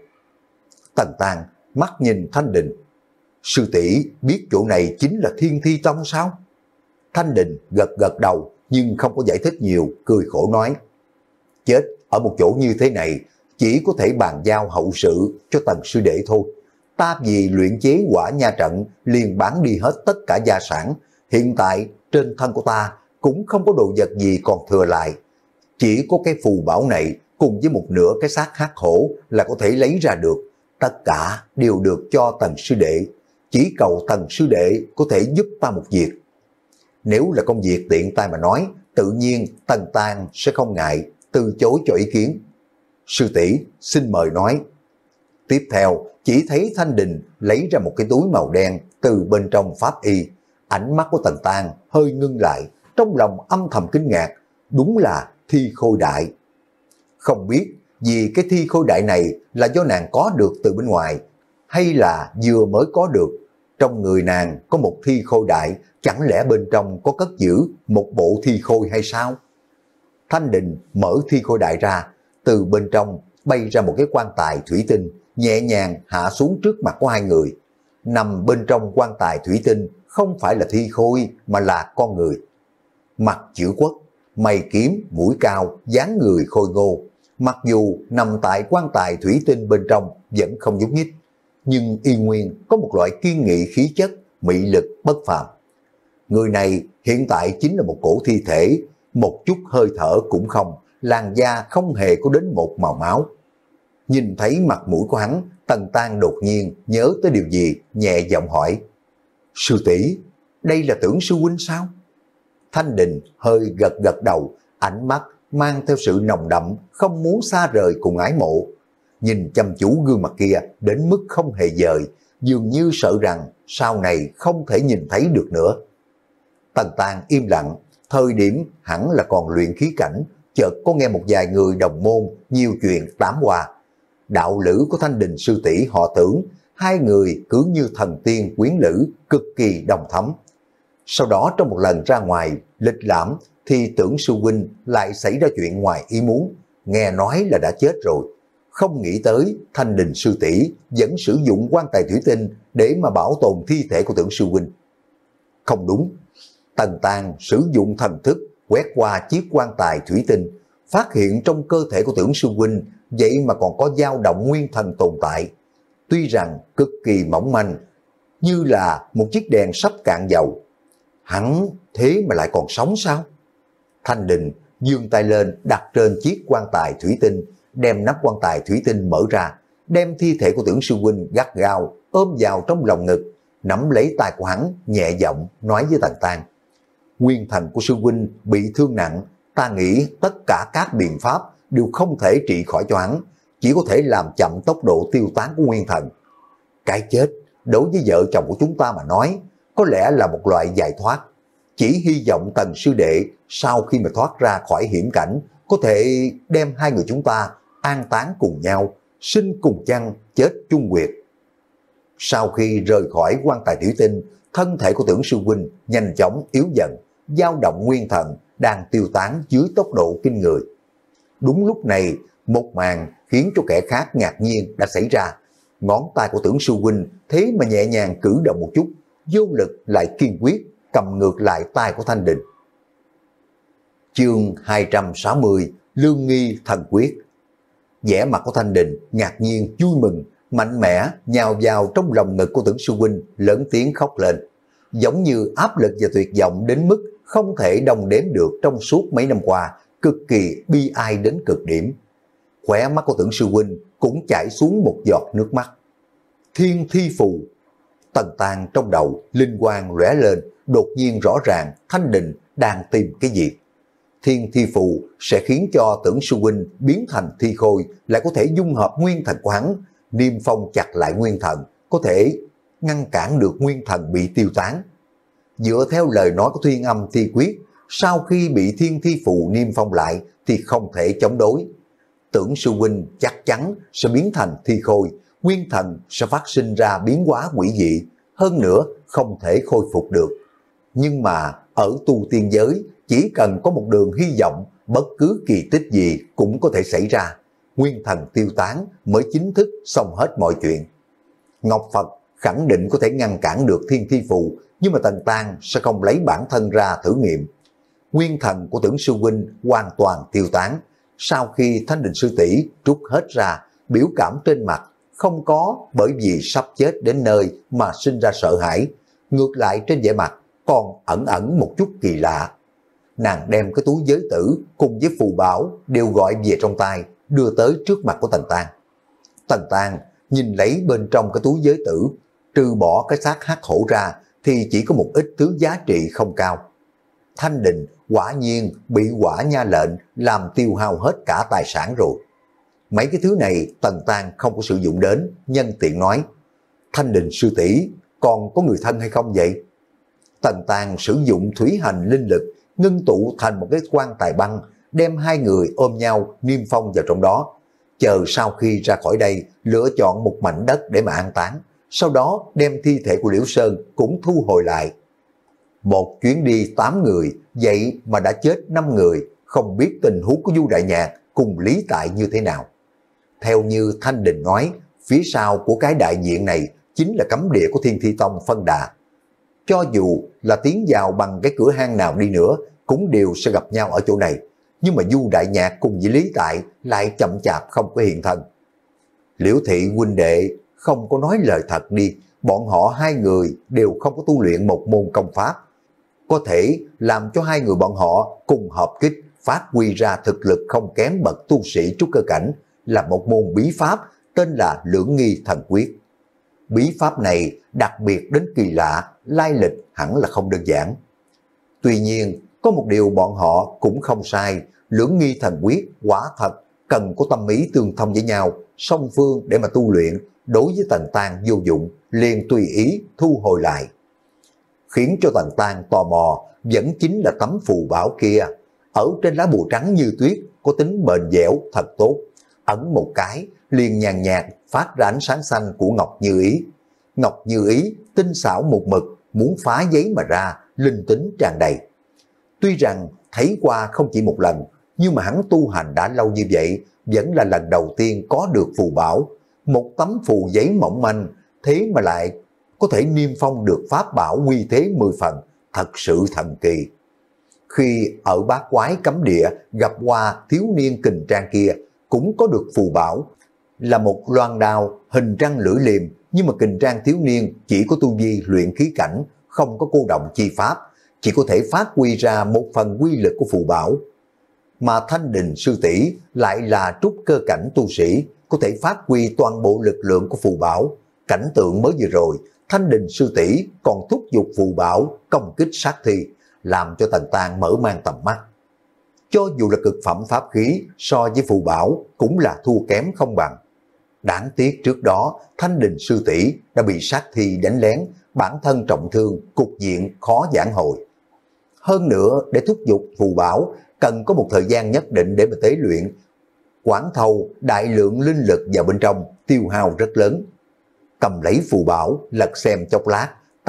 Speaker 1: Tần Tàng mắt nhìn Thanh Đình: sư tỷ biết chỗ này chính là Thiên Thi Tông sao? Thanh Đình gật gật đầu nhưng không có giải thích nhiều, cười khổ nói: chết ở một chỗ như thế này chỉ có thể bàn giao hậu sự cho Tần sư đệ thôi. Ta vì luyện chế Hỏa Nha trận liền bán đi hết tất cả gia sản, hiện tại trên thân của ta cũng không có đồ vật gì còn thừa lại, chỉ có cái phù bảo này cùng với một nửa cái xác hắc hổ là có thể lấy ra được. Tất cả đều được cho Tần sư đệ, chỉ cầu Tần sư đệ có thể giúp ta một việc. Nếu là công việc tiện tay mà nói, tự nhiên Tần Tàng sẽ không ngại từ chối cho ý kiến. Sư tỷ xin mời nói. Tiếp theo chỉ thấy Thanh Đình lấy ra một cái túi màu đen từ bên trong pháp y. Ánh mắt của Tần Tàng hơi ngưng lại, trong lòng âm thầm kinh ngạc, đúng là thi khôi đại. Không biết vì cái thi khôi đại này là do nàng có được từ bên ngoài, hay là vừa mới có được. Trong người nàng có một thi khôi đại, chẳng lẽ bên trong có cất giữ một bộ thi khôi hay sao? Thanh Đình mở thi khôi đại ra, từ bên trong bay ra một cái quan tài thủy tinh, nhẹ nhàng hạ xuống trước mặt của hai người. Nằm bên trong quan tài thủy tinh không phải là thi khôi mà là con người. Mặt chữ quốc, mày kiếm, mũi cao, dáng người khôi ngô. Mặc dù nằm tại quan tài thủy tinh bên trong vẫn không nhúc nhích, nhưng y nguyên có một loại kiên nghị khí chất, mị lực bất phàm. Người này hiện tại chính là một cổ thi thể, một chút hơi thở cũng không, làn da không hề có đến một màu máu. Nhìn thấy mặt mũi của hắn, Tần Tàng đột nhiên nhớ tới điều gì, nhẹ giọng hỏi: sư tỷ, đây là Tưởng sư huynh sao? Thanh Đình hơi gật gật đầu, ánh mắt mang theo sự nồng đậm, không muốn xa rời cùng ái mộ. Nhìn chăm chú gương mặt kia đến mức không hề dời, dường như sợ rằng sau này không thể nhìn thấy được nữa. Tần Tàng im lặng, thời điểm hẳn là còn luyện khí cảnh, chợt có nghe một vài người đồng môn nhiều chuyện tám qua. Đạo lữ của Thanh Đình sư tỷ họ Tưởng, hai người cứ như thần tiên quyến lữ, cực kỳ đồng thấm. Sau đó trong một lần ra ngoài lịch lãm thì Tưởng sư huynh lại xảy ra chuyện ngoài ý muốn, nghe nói là đã chết rồi. Không nghĩ tới Thanh Đình sư tỷ vẫn sử dụng quan tài thủy tinh để mà bảo tồn thi thể của Tưởng sư huynh. Không đúng. Tần Tàng sử dụng thần thức quét qua chiếc quan tài thủy tinh, phát hiện trong cơ thể của Tưởng sư huynh vậy mà còn có dao động nguyên thần tồn tại. Tuy rằng cực kỳ mỏng manh, như là một chiếc đèn sắp cạn dầu. Hắn thế mà lại còn sống sao? Thanh Đình giương tay lên đặt trên chiếc quan tài thủy tinh, đem nắp quan tài thủy tinh mở ra, đem thi thể của Tưởng sư huynh gắt gao ôm vào trong lòng ngực, nắm lấy tay của hắn, nhẹ giọng nói với Tần Tàng: nguyên thần của sư huynh bị thương nặng, ta nghĩ tất cả các biện pháp đều không thể trị khỏi cho hắn, chỉ có thể làm chậm tốc độ tiêu tán của nguyên thần. Cái chết đối với vợ chồng của chúng ta mà nói có lẽ là một loại giải thoát, chỉ hy vọng Tần sư đệ sau khi mà thoát ra khỏi hiểm cảnh có thể đem hai người chúng ta an táng cùng nhau, sinh cùng chăn, chết chung quyệt. Sau khi rời khỏi quan tài thủy tinh, thân thể của Tưởng Sư Huynh nhanh chóng yếu dần, dao động nguyên thần đang tiêu tán dưới tốc độ kinh người. Đúng lúc này, một màn khiến cho kẻ khác ngạc nhiên đã xảy ra. Ngón tay của Tưởng Sư Huynh thế mà nhẹ nhàng cử động một chút, vô lực lại kiên quyết cầm ngược lại tay của Thanh Đình. Chương hai trăm sáu mươi, Lương Nghi Thần Quyết. Vẻ mặt của Thanh Đình ngạc nhiên vui mừng, mạnh mẽ nhào vào trong lòng ngực của Tưởng Sư Huynh, lớn tiếng khóc lên, giống như áp lực và tuyệt vọng đến mức không thể đong đếm được trong suốt mấy năm qua, cực kỳ bi ai đến cực điểm. Khóe mắt của Tưởng Sư Huynh cũng chảy xuống một giọt nước mắt. Thiên Thi Phù. Tần Tang trong đầu linh quang lóe lên, đột nhiên rõ ràng Thanh Đình đang tìm cái gì. Thiên Thi Phù sẽ khiến cho Tưởng Sư Huynh biến thành thi khôi, lại có thể dung hợp nguyên thần của hắn, niêm phong chặt lại nguyên thần, có thể ngăn cản được nguyên thần bị tiêu tán. Dựa theo lời nói của Thiên Âm Thi Quyết, sau khi bị Thiên Thi Phù niêm phong lại thì không thể chống đối. Tưởng Sư Huynh chắc chắn sẽ biến thành thi khôi, nguyên thần sẽ phát sinh ra biến hóa quỷ dị, hơn nữa không thể khôi phục được. Nhưng mà ở tu tiên giới, chỉ cần có một đường hy vọng, bất cứ kỳ tích gì cũng có thể xảy ra. Nguyên thần tiêu tán mới chính thức xong hết mọi chuyện. Ngọc Phật khẳng định có thể ngăn cản được Thiên Thi Phù, nhưng mà Tần Tang sẽ không lấy bản thân ra thử nghiệm. Nguyên thần của Tưởng Sư Huynh hoàn toàn tiêu tán. Sau khi Thanh Đình sư tỷ trút hết ra, biểu cảm trên mặt không có bởi vì sắp chết đến nơi mà sinh ra sợ hãi, ngược lại trên vẻ mặt còn ẩn ẩn một chút kỳ lạ. Nàng đem cái túi giới tử cùng với phù bảo đều gọi về trong tay, đưa tới trước mặt của Tần Tang. Tần Tang nhìn lấy bên trong cái túi giới tử, trừ bỏ cái xác hắc hổ ra thì chỉ có một ít thứ giá trị không cao. Thanh Đình quả nhiên bị quả nha lệnh làm tiêu hao hết cả tài sản rồi. Mấy cái thứ này Tần Tang không có sử dụng đến, nhân tiện nói: Thanh Đình sư tỷ còn có người thân hay không vậy? Tần Tang sử dụng thủy hành linh lực ngưng tụ thành một cái quan tài băng, đem hai người ôm nhau niêm phong vào trong đó, chờ sau khi ra khỏi đây lựa chọn một mảnh đất để mà an táng, sau đó đem thi thể của Liễu Sơn cũng thu hồi lại. Một chuyến đi tám người, vậy mà đã chết năm người, không biết tình huống của Du Đại Nhạc cùng Lý Tại như thế nào. Theo như Thanh Đình nói, phía sau của cái đại diện này chính là cấm địa của Thiên Thi Tông phân đà. Cho dù là tiến vào bằng cái cửa hang nào đi nữa, cũng đều sẽ gặp nhau ở chỗ này. Nhưng mà Du Đại Nhạc cùng với Lý Tại lại chậm chạp không có hiện thân. Liễu thị huynh đệ không có nói lời thật đi, bọn họ hai người đều không có tu luyện một môn công pháp, có thể làm cho hai người bọn họ cùng hợp kích phát huy ra thực lực không kém bậc tu sĩ trúc cơ cảnh, là một môn bí pháp tên là Lưỡng Nghi Thần Quyết. Bí pháp này đặc biệt đến kỳ lạ, lai lịch hẳn là không đơn giản. Tuy nhiên, có một điều bọn họ cũng không sai, Lưỡng Nghi Thần Quyết quả thật cần có tâm ý tương thông với nhau, song phương để mà tu luyện, đối với Tần Tang vô dụng, liền tùy ý thu hồi lại. Khiến cho Tần Tang tò mò vẫn chính là tấm phù bảo kia, ở trên lá bùa trắng như tuyết, có tính bền dẻo thật tốt, ấn một cái liền nhàn nhạt phát ra ánh sáng xanh của Ngọc Như Ý. Ngọc Như Ý tinh xảo một mực, muốn phá giấy mà ra, linh tính tràn đầy. Tuy rằng thấy qua không chỉ một lần, nhưng mà hắn tu hành đã lâu như vậy, vẫn là lần đầu tiên có được phù bảo. Một tấm phù giấy mỏng manh, thế mà lại có thể niêm phong được pháp bảo uy thế mười phần, thật sự thần kỳ. Khi ở Bát Quái cấm địa gặp qua thiếu niên kình trang kia, cũng có được phù bảo, là một loan đao hình răng lưỡi liềm, nhưng mà kình trang thiếu niên chỉ có tu vi luyện khí cảnh, không có cô động chi pháp, chỉ có thể phát huy ra một phần quy lực của phù bảo. Mà Thanh Đình sư tỷ lại là trúc cơ cảnh tu sĩ, có thể phát huy toàn bộ lực lượng của phù bảo. Cảnh tượng mới vừa rồi, Thanh Đình sư tỷ còn thúc giục phù bảo công kích sát thi, làm cho Tần Tang mở mang tầm mắt. Cho dù là cực phẩm pháp khí, so với phù bảo cũng là thua kém không bằng. Đáng tiếc trước đó Thanh Đình sư tỷ đã bị sát thi đánh lén, bản thân trọng thương, cục diện khó giảng hồi. Hơn nữa, để thúc giục phù bảo cần có một thời gian nhất định để mà tế luyện, quán thâu đại lượng linh lực vào bên trong, tiêu hao rất lớn. Cầm lấy phù bảo lật xem chốc lát,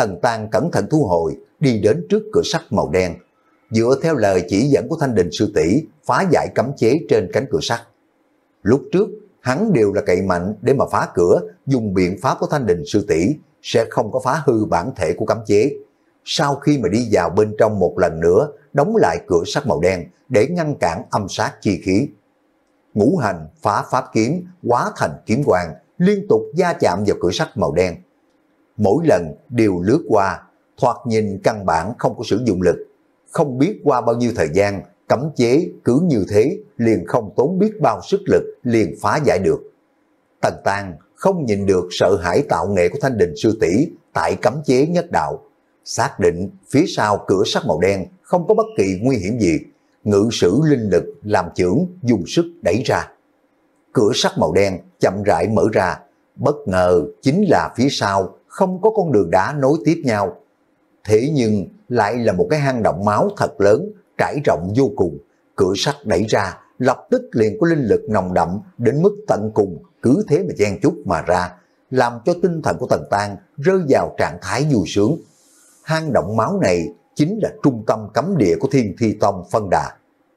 Speaker 1: Tần Tăng cẩn thận thu hồi, đi đến trước cửa sắt màu đen, dựa theo lời chỉ dẫn của Thanh Đình sư tỷ phá giải cấm chế trên cánh cửa sắt. Lúc trước, hắn đều là cậy mạnh để mà phá cửa, dùng biện pháp của Thanh Đình sư tỷ sẽ không có phá hư bản thể của cấm chế. Sau khi mà đi vào bên trong một lần nữa, đóng lại cửa sắt màu đen để ngăn cản âm sát chi khí. Ngũ hành phá pháp kiếm hóa thành kiếm quang, liên tục va chạm vào cửa sắt màu đen. Mỗi lần đều lướt qua, thoạt nhìn căn bản không có sử dụng lực. Không biết qua bao nhiêu thời gian, cấm chế cứ như thế liền không tốn biết bao sức lực liền phá giải được. Tần Tăng không nhìn được sợ hãi tạo nghệ của Thanh Đình sư tỷ tại cấm chế nhất đạo, xác định phía sau cửa sắt màu đen không có bất kỳ nguy hiểm gì, ngự sử linh lực làm chưởng dùng sức đẩy ra. Cửa sắt màu đen chậm rãi mở ra, bất ngờ chính là phía sau không có con đường đá nối tiếp nhau. Thế nhưng lại là một cái hang động máu thật lớn, trải rộng vô cùng. Cửa sắt đẩy ra, lập tức liền có linh lực nồng đậm đến mức tận cùng, cứ thế mà chen chúc mà ra, làm cho tinh thần của Tần Tăng rơi vào trạng thái vui sướng. Hang động máu này chính là trung tâm cấm địa của Thiên Thi Tông phân đà.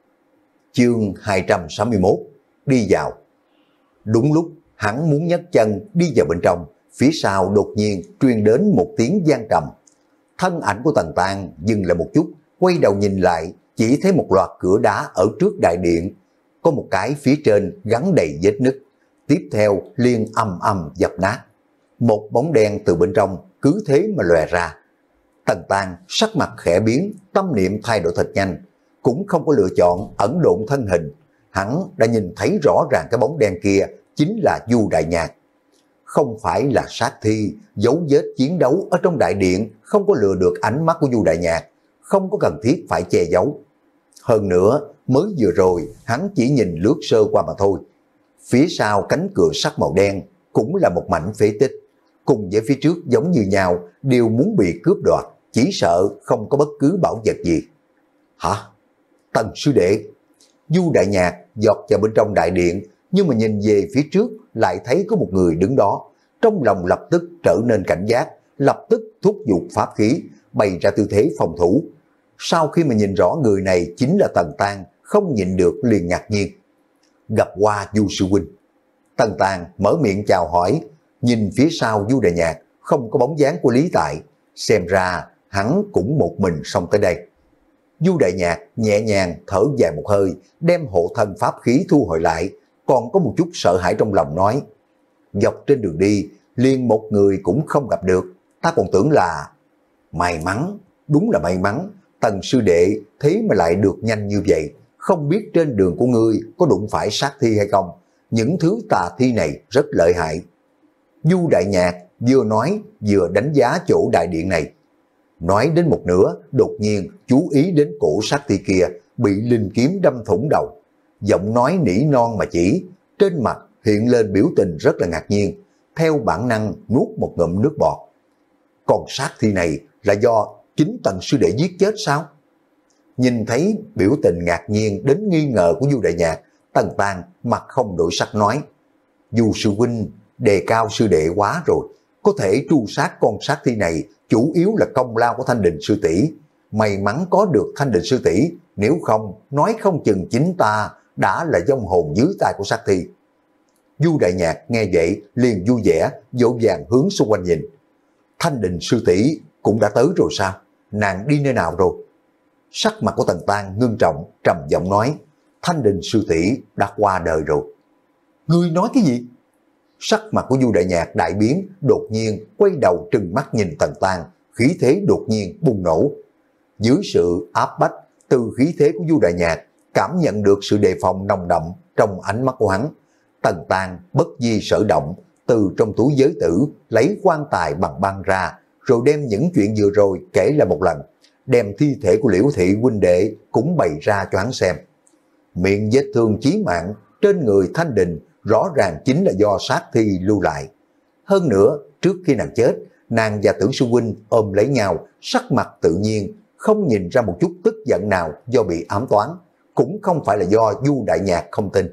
Speaker 1: Chương hai trăm sáu mươi mốt, đi vào. Đúng lúc hắn muốn nhấc chân đi vào bên trong, phía sau đột nhiên truyền đến một tiếng vang trầm. Thân ảnh của Tần Tăng dừng lại một chút, quay đầu nhìn lại, chỉ thấy một loạt cửa đá ở trước đại điện, có một cái phía trên gắn đầy vết nứt, tiếp theo liền ầm ầm dập nát. Một bóng đen từ bên trong cứ thế mà lòe ra. Tần Tăng sắc mặt khẽ biến, tâm niệm thay đổi thật nhanh, cũng không có lựa chọn ẩn độn thân hình. Hắn đã nhìn thấy rõ ràng cái bóng đen kia chính là Du Đại Nhạc. Không phải là sát thi, dấu vết chiến đấu ở trong đại điện không có lừa được ánh mắt của Du Đại Nhạc, không có cần thiết phải che giấu. Hơn nữa, mới vừa rồi hắn chỉ nhìn lướt sơ qua mà thôi. Phía sau cánh cửa sắt màu đen cũng là một mảnh phế tích, cùng với phía trước giống như nhau, đều muốn bị cướp đoạt, chỉ sợ không có bất cứ bảo vật gì. Hả? Tần sư đệ? Du Đại Nhạc giọt vào bên trong đại điện, nhưng mà nhìn về phía trước lại thấy có một người đứng đó. Trong lòng lập tức trở nên cảnh giác, lập tức thúc giục pháp khí, bày ra tư thế phòng thủ. Sau khi mà nhìn rõ người này chính là Tần Tăng, không nhịn được liền ngạc nhiên. Gặp qua Du sư huynh. Tần Tăng mở miệng chào hỏi, nhìn phía sau Du Đại Nhạc không có bóng dáng của Lý Tại, xem ra hắn cũng một mình xông tới đây. Du Đại Nhạc nhẹ nhàng thở dài một hơi, đem hộ thân pháp khí thu hồi lại, còn có một chút sợ hãi trong lòng nói: dọc trên đường đi, liền một người cũng không gặp được, ta còn tưởng là... May mắn, đúng là may mắn, Tần sư đệ thế mà lại được nhanh như vậy, không biết trên đường của ngươi có đụng phải sát thi hay không, những thứ tà thi này rất lợi hại. Du Đại Nhạc vừa nói vừa đánh giá chỗ đại điện này. Nói đến một nửa, đột nhiên chú ý đến cổ sát thi kia bị linh kiếm đâm thủng đầu. Giọng nói nỉ non mà chỉ, trên mặt hiện lên biểu tình rất là ngạc nhiên, theo bản năng nuốt một ngụm nước bọt. Còn sát thi này là do chính Tần sư đệ giết chết sao? Nhìn thấy biểu tình ngạc nhiên đến nghi ngờ của Du Đại Nhạc, Tần Tăng mặt không đổi sắc nói: Du sư huynh đề cao sư đệ quá rồi, có thể tru sát con sát thi này chủ yếu là công lao của Thanh Đình sư tỷ. May mắn có được Thanh Đình sư tỷ, nếu không nói không chừng chính ta đã là vong hồn dưới tay của sát thi. Du Đại Nhạc nghe vậy liền vui vẻ, vội vàng hướng xung quanh nhìn. Thanh Đình sư tỷ cũng đã tới rồi sao? Nàng đi nơi nào rồi? Sắc mặt của Tần Tăng ngưng trọng, trầm giọng nói: Thanh Đình sư tỷ đã qua đời rồi. Ngươi nói cái gì? Sắc mặt của Du Đại Nhạc đại biến, đột nhiên quay đầu trừng mắt nhìn Tần Tăng, khí thế đột nhiên bùng nổ. Dưới sự áp bách từ khí thế của Du Đại Nhạc, cảm nhận được sự đề phòng nồng đậm trong ánh mắt của hắn, Tần Tăng bất di sở động, từ trong túi giới tử lấy quan tài bằng băng ra, rồi đem những chuyện vừa rồi kể lại một lần, đem thi thể của Liễu thị huynh đệ cũng bày ra cho hắn xem. Miệng vết thương chí mạng trên người Thanh Đình rõ ràng chính là do sát thi lưu lại. Hơn nữa, trước khi nàng chết, nàng và Tưởng sư huynh ôm lấy nhau, sắc mặt tự nhiên, không nhìn ra một chút tức giận nào do bị ám toán, cũng không phải là do Du Đại Nhạc không tin.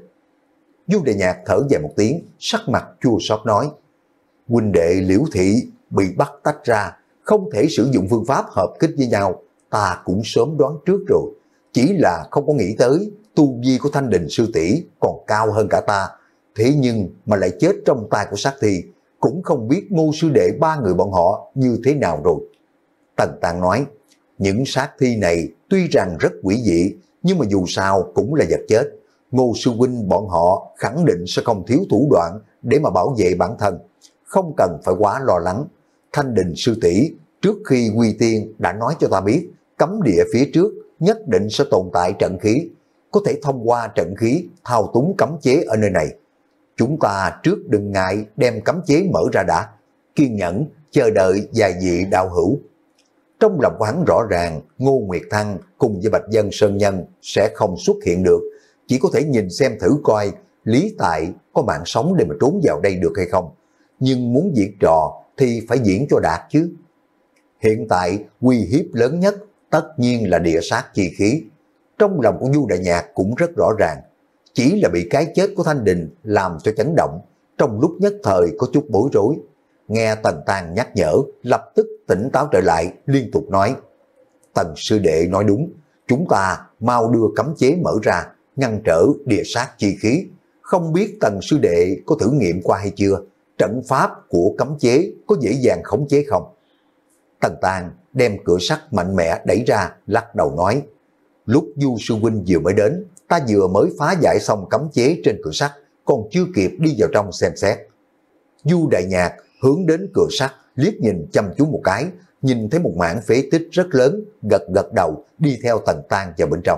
Speaker 1: Du Đại Nhạc thở dài một tiếng, sắc mặt chua xót nói: huynh đệ Liễu thị bị bắt tách ra, không thể sử dụng phương pháp hợp kích với nhau, ta cũng sớm đoán trước rồi. Chỉ là không có nghĩ tới tu vi của Thanh Đình sư tỷ còn cao hơn cả ta, thế nhưng mà lại chết trong tay của sát thi, cũng không biết Ngô sư đệ ba người bọn họ như thế nào rồi. Tần Tàng nói, những sát thi này tuy rằng rất quỷ dị, nhưng mà dù sao cũng là vật chết. Ngô sư huynh bọn họ khẳng định sẽ không thiếu thủ đoạn để mà bảo vệ bản thân, không cần phải quá lo lắng. Thanh Đình sư tỷ trước khi quy tiên đã nói cho ta biết, cấm địa phía trước nhất định sẽ tồn tại trận khí, có thể thông qua trận khí thao túng cấm chế ở nơi này. Chúng ta trước đừng ngại đem cấm chế mở ra đã, kiên nhẫn chờ đợi vài vị đạo hữu. Trong lòng của hắn rõ ràng Ngô Nguyệt Thăng cùng với Bạch Dân Sơn Nhân sẽ không xuất hiện được, chỉ có thể nhìn xem thử coi Lý Tại có mạng sống để mà trốn vào đây được hay không. Nhưng muốn diễn trò thì phải diễn cho đạt chứ. Hiện tại uy hiếp lớn nhất tất nhiên là địa sát chi khí. Trong lòng của Du Đại Nhạc cũng rất rõ ràng, chỉ là bị cái chết của Thanh Đình làm cho chấn động, trong lúc nhất thời có chút bối rối. Nghe Tần Tàng nhắc nhở, lập tức tỉnh táo trở lại, liên tục nói, Tần sư đệ nói đúng, chúng ta mau đưa cấm chế mở ra, ngăn trở địa sát chi khí. Không biết Tần sư đệ có thử nghiệm qua hay chưa? Trận pháp của cấm chế có dễ dàng khống chế không? Tần Tàng đem cửa sắt mạnh mẽ đẩy ra, lắc đầu nói, lúc Du sư huynh vừa mới đến, ta vừa mới phá giải xong cấm chế trên cửa sắt, còn chưa kịp đi vào trong xem xét. Du Đại Nhạc hướng đến cửa sắt, liếc nhìn chăm chú một cái, nhìn thấy một mảng phế tích rất lớn, gật gật đầu đi theo Tần Tàng vào bên trong.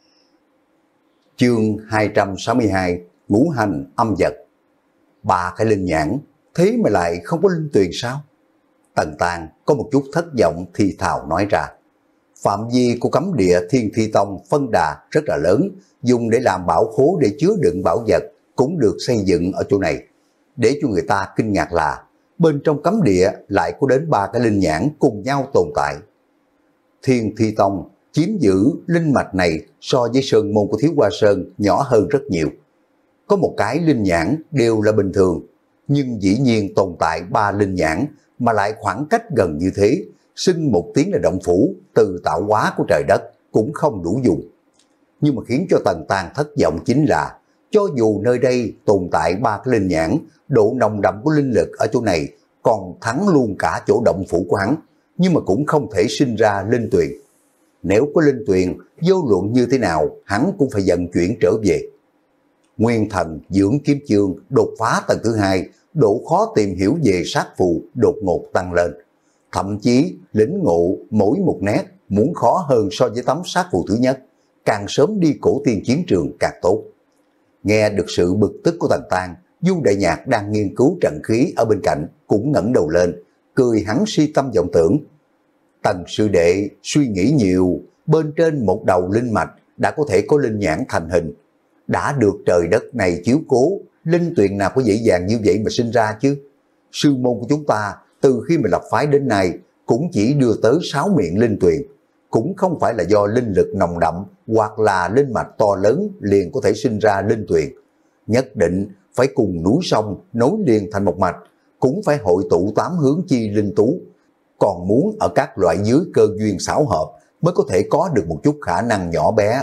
Speaker 1: Chương hai trăm sáu mươi hai, ngũ hành âm vật. Ba cái linh nhãn, thế mà lại không có linh tuyền sao? Tần Tàng có một chút thất vọng thì thào nói ra. Phạm vi của cấm địa Thiên Thi Tông phân đà rất là lớn, dùng để làm bảo khố để chứa đựng bảo vật cũng được xây dựng ở chỗ này. Để cho người ta kinh ngạc là bên trong cấm địa lại có đến ba cái linh nhãn cùng nhau tồn tại. Thiên Thi Tông chiếm giữ linh mạch này so với sơn môn của Thiếu Hoa Sơn nhỏ hơn rất nhiều. Có một cái linh nhãn đều là bình thường, nhưng dĩ nhiên tồn tại ba linh nhãn mà lại khoảng cách gần như thế, xưng một tiếng là động phủ từ tạo hóa của trời đất cũng không đủ dùng. Nhưng mà khiến cho Tần Tàng thất vọng chính là, cho dù nơi đây tồn tại ba cái linh nhãn, độ nồng đậm của linh lực ở chỗ này còn thắng luôn cả chỗ động phủ của hắn, nhưng mà cũng không thể sinh ra linh tuyền. Nếu có linh tuyền, vô luận như thế nào, hắn cũng phải vận chuyển trở về. Nguyên thần dưỡng kiếm chương đột phá tầng thứ hai, độ khó tìm hiểu về sát phù đột ngột tăng lên. Thậm chí lĩnh ngộ mỗi một nét muốn khó hơn so với tấm sát phù thứ nhất, càng sớm đi cổ tiên chiến trường càng tốt. Nghe được sự bực tức của Tần Tàng, Du Đại Nhạc đang nghiên cứu trận khí ở bên cạnh cũng ngẩng đầu lên, cười hắn si tâm vọng tưởng. Tần sư đệ suy nghĩ nhiều, bên trên một đầu linh mạch đã có thể có linh nhãn thành hình. Đã được trời đất này chiếu cố, linh tuyền nào có dễ dàng như vậy mà sinh ra chứ? Sư môn của chúng ta từ khi mà lập phái đến nay cũng chỉ đưa tới sáu miệng linh tuyền, cũng không phải là do linh lực nồng đậm hoặc là linh mạch to lớn liền có thể sinh ra linh tuyền. Nhất định phải cùng núi sông nối liền thành một mạch, cũng phải hội tụ tám hướng chi linh tú, còn muốn ở các loại dưới cơ duyên xảo hợp mới có thể có được một chút khả năng nhỏ bé.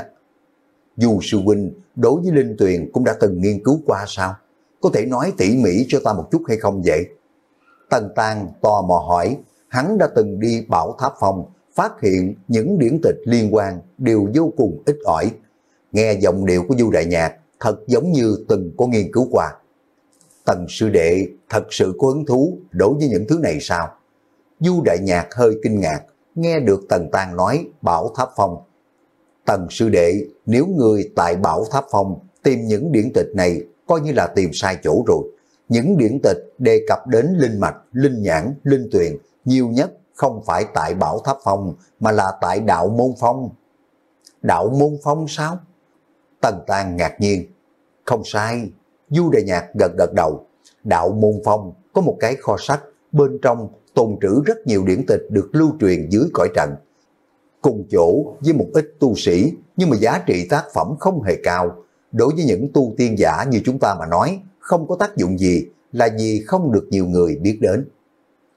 Speaker 1: Du sư huynh đối với linh tuyền cũng đã từng nghiên cứu qua sao? Có thể nói tỉ mỉ cho ta một chút hay không vậy? Tần Tàng tò mò hỏi. Hắn đã từng đi Bảo Tháp Phong, phát hiện những điển tịch liên quan đều vô cùng ít ỏi. Nghe giọng điệu của Du Đại Nhạc thật giống như từng có nghiên cứu qua. Tần sư đệ thật sự có hứng thú đối với những thứ này sao? Du Đại Nhạc hơi kinh ngạc, nghe được Tần Tàng nói Bảo Tháp Phong. Tần sư đệ, nếu người tại Bảo Tháp Phong tìm những điển tịch này, coi như là tìm sai chỗ rồi. Những điển tịch đề cập đến linh mạch, linh nhãn, linh tuyền, nhiều nhất không phải tại Bảo Tháp Phong, mà là tại Đạo Môn Phong. Đạo Môn Phong sao? Tần Tàng ngạc nhiên. Không sai. Du Đại Nhạc gật gật đầu. Đạo Môn Phong có một cái kho sách, bên trong tồn trữ rất nhiều điển tịch được lưu truyền dưới cõi trần. Cùng chỗ với một ít tu sĩ, nhưng mà giá trị tác phẩm không hề cao. Đối với những tu tiên giả như chúng ta mà nói, không có tác dụng gì, là vì không được nhiều người biết đến.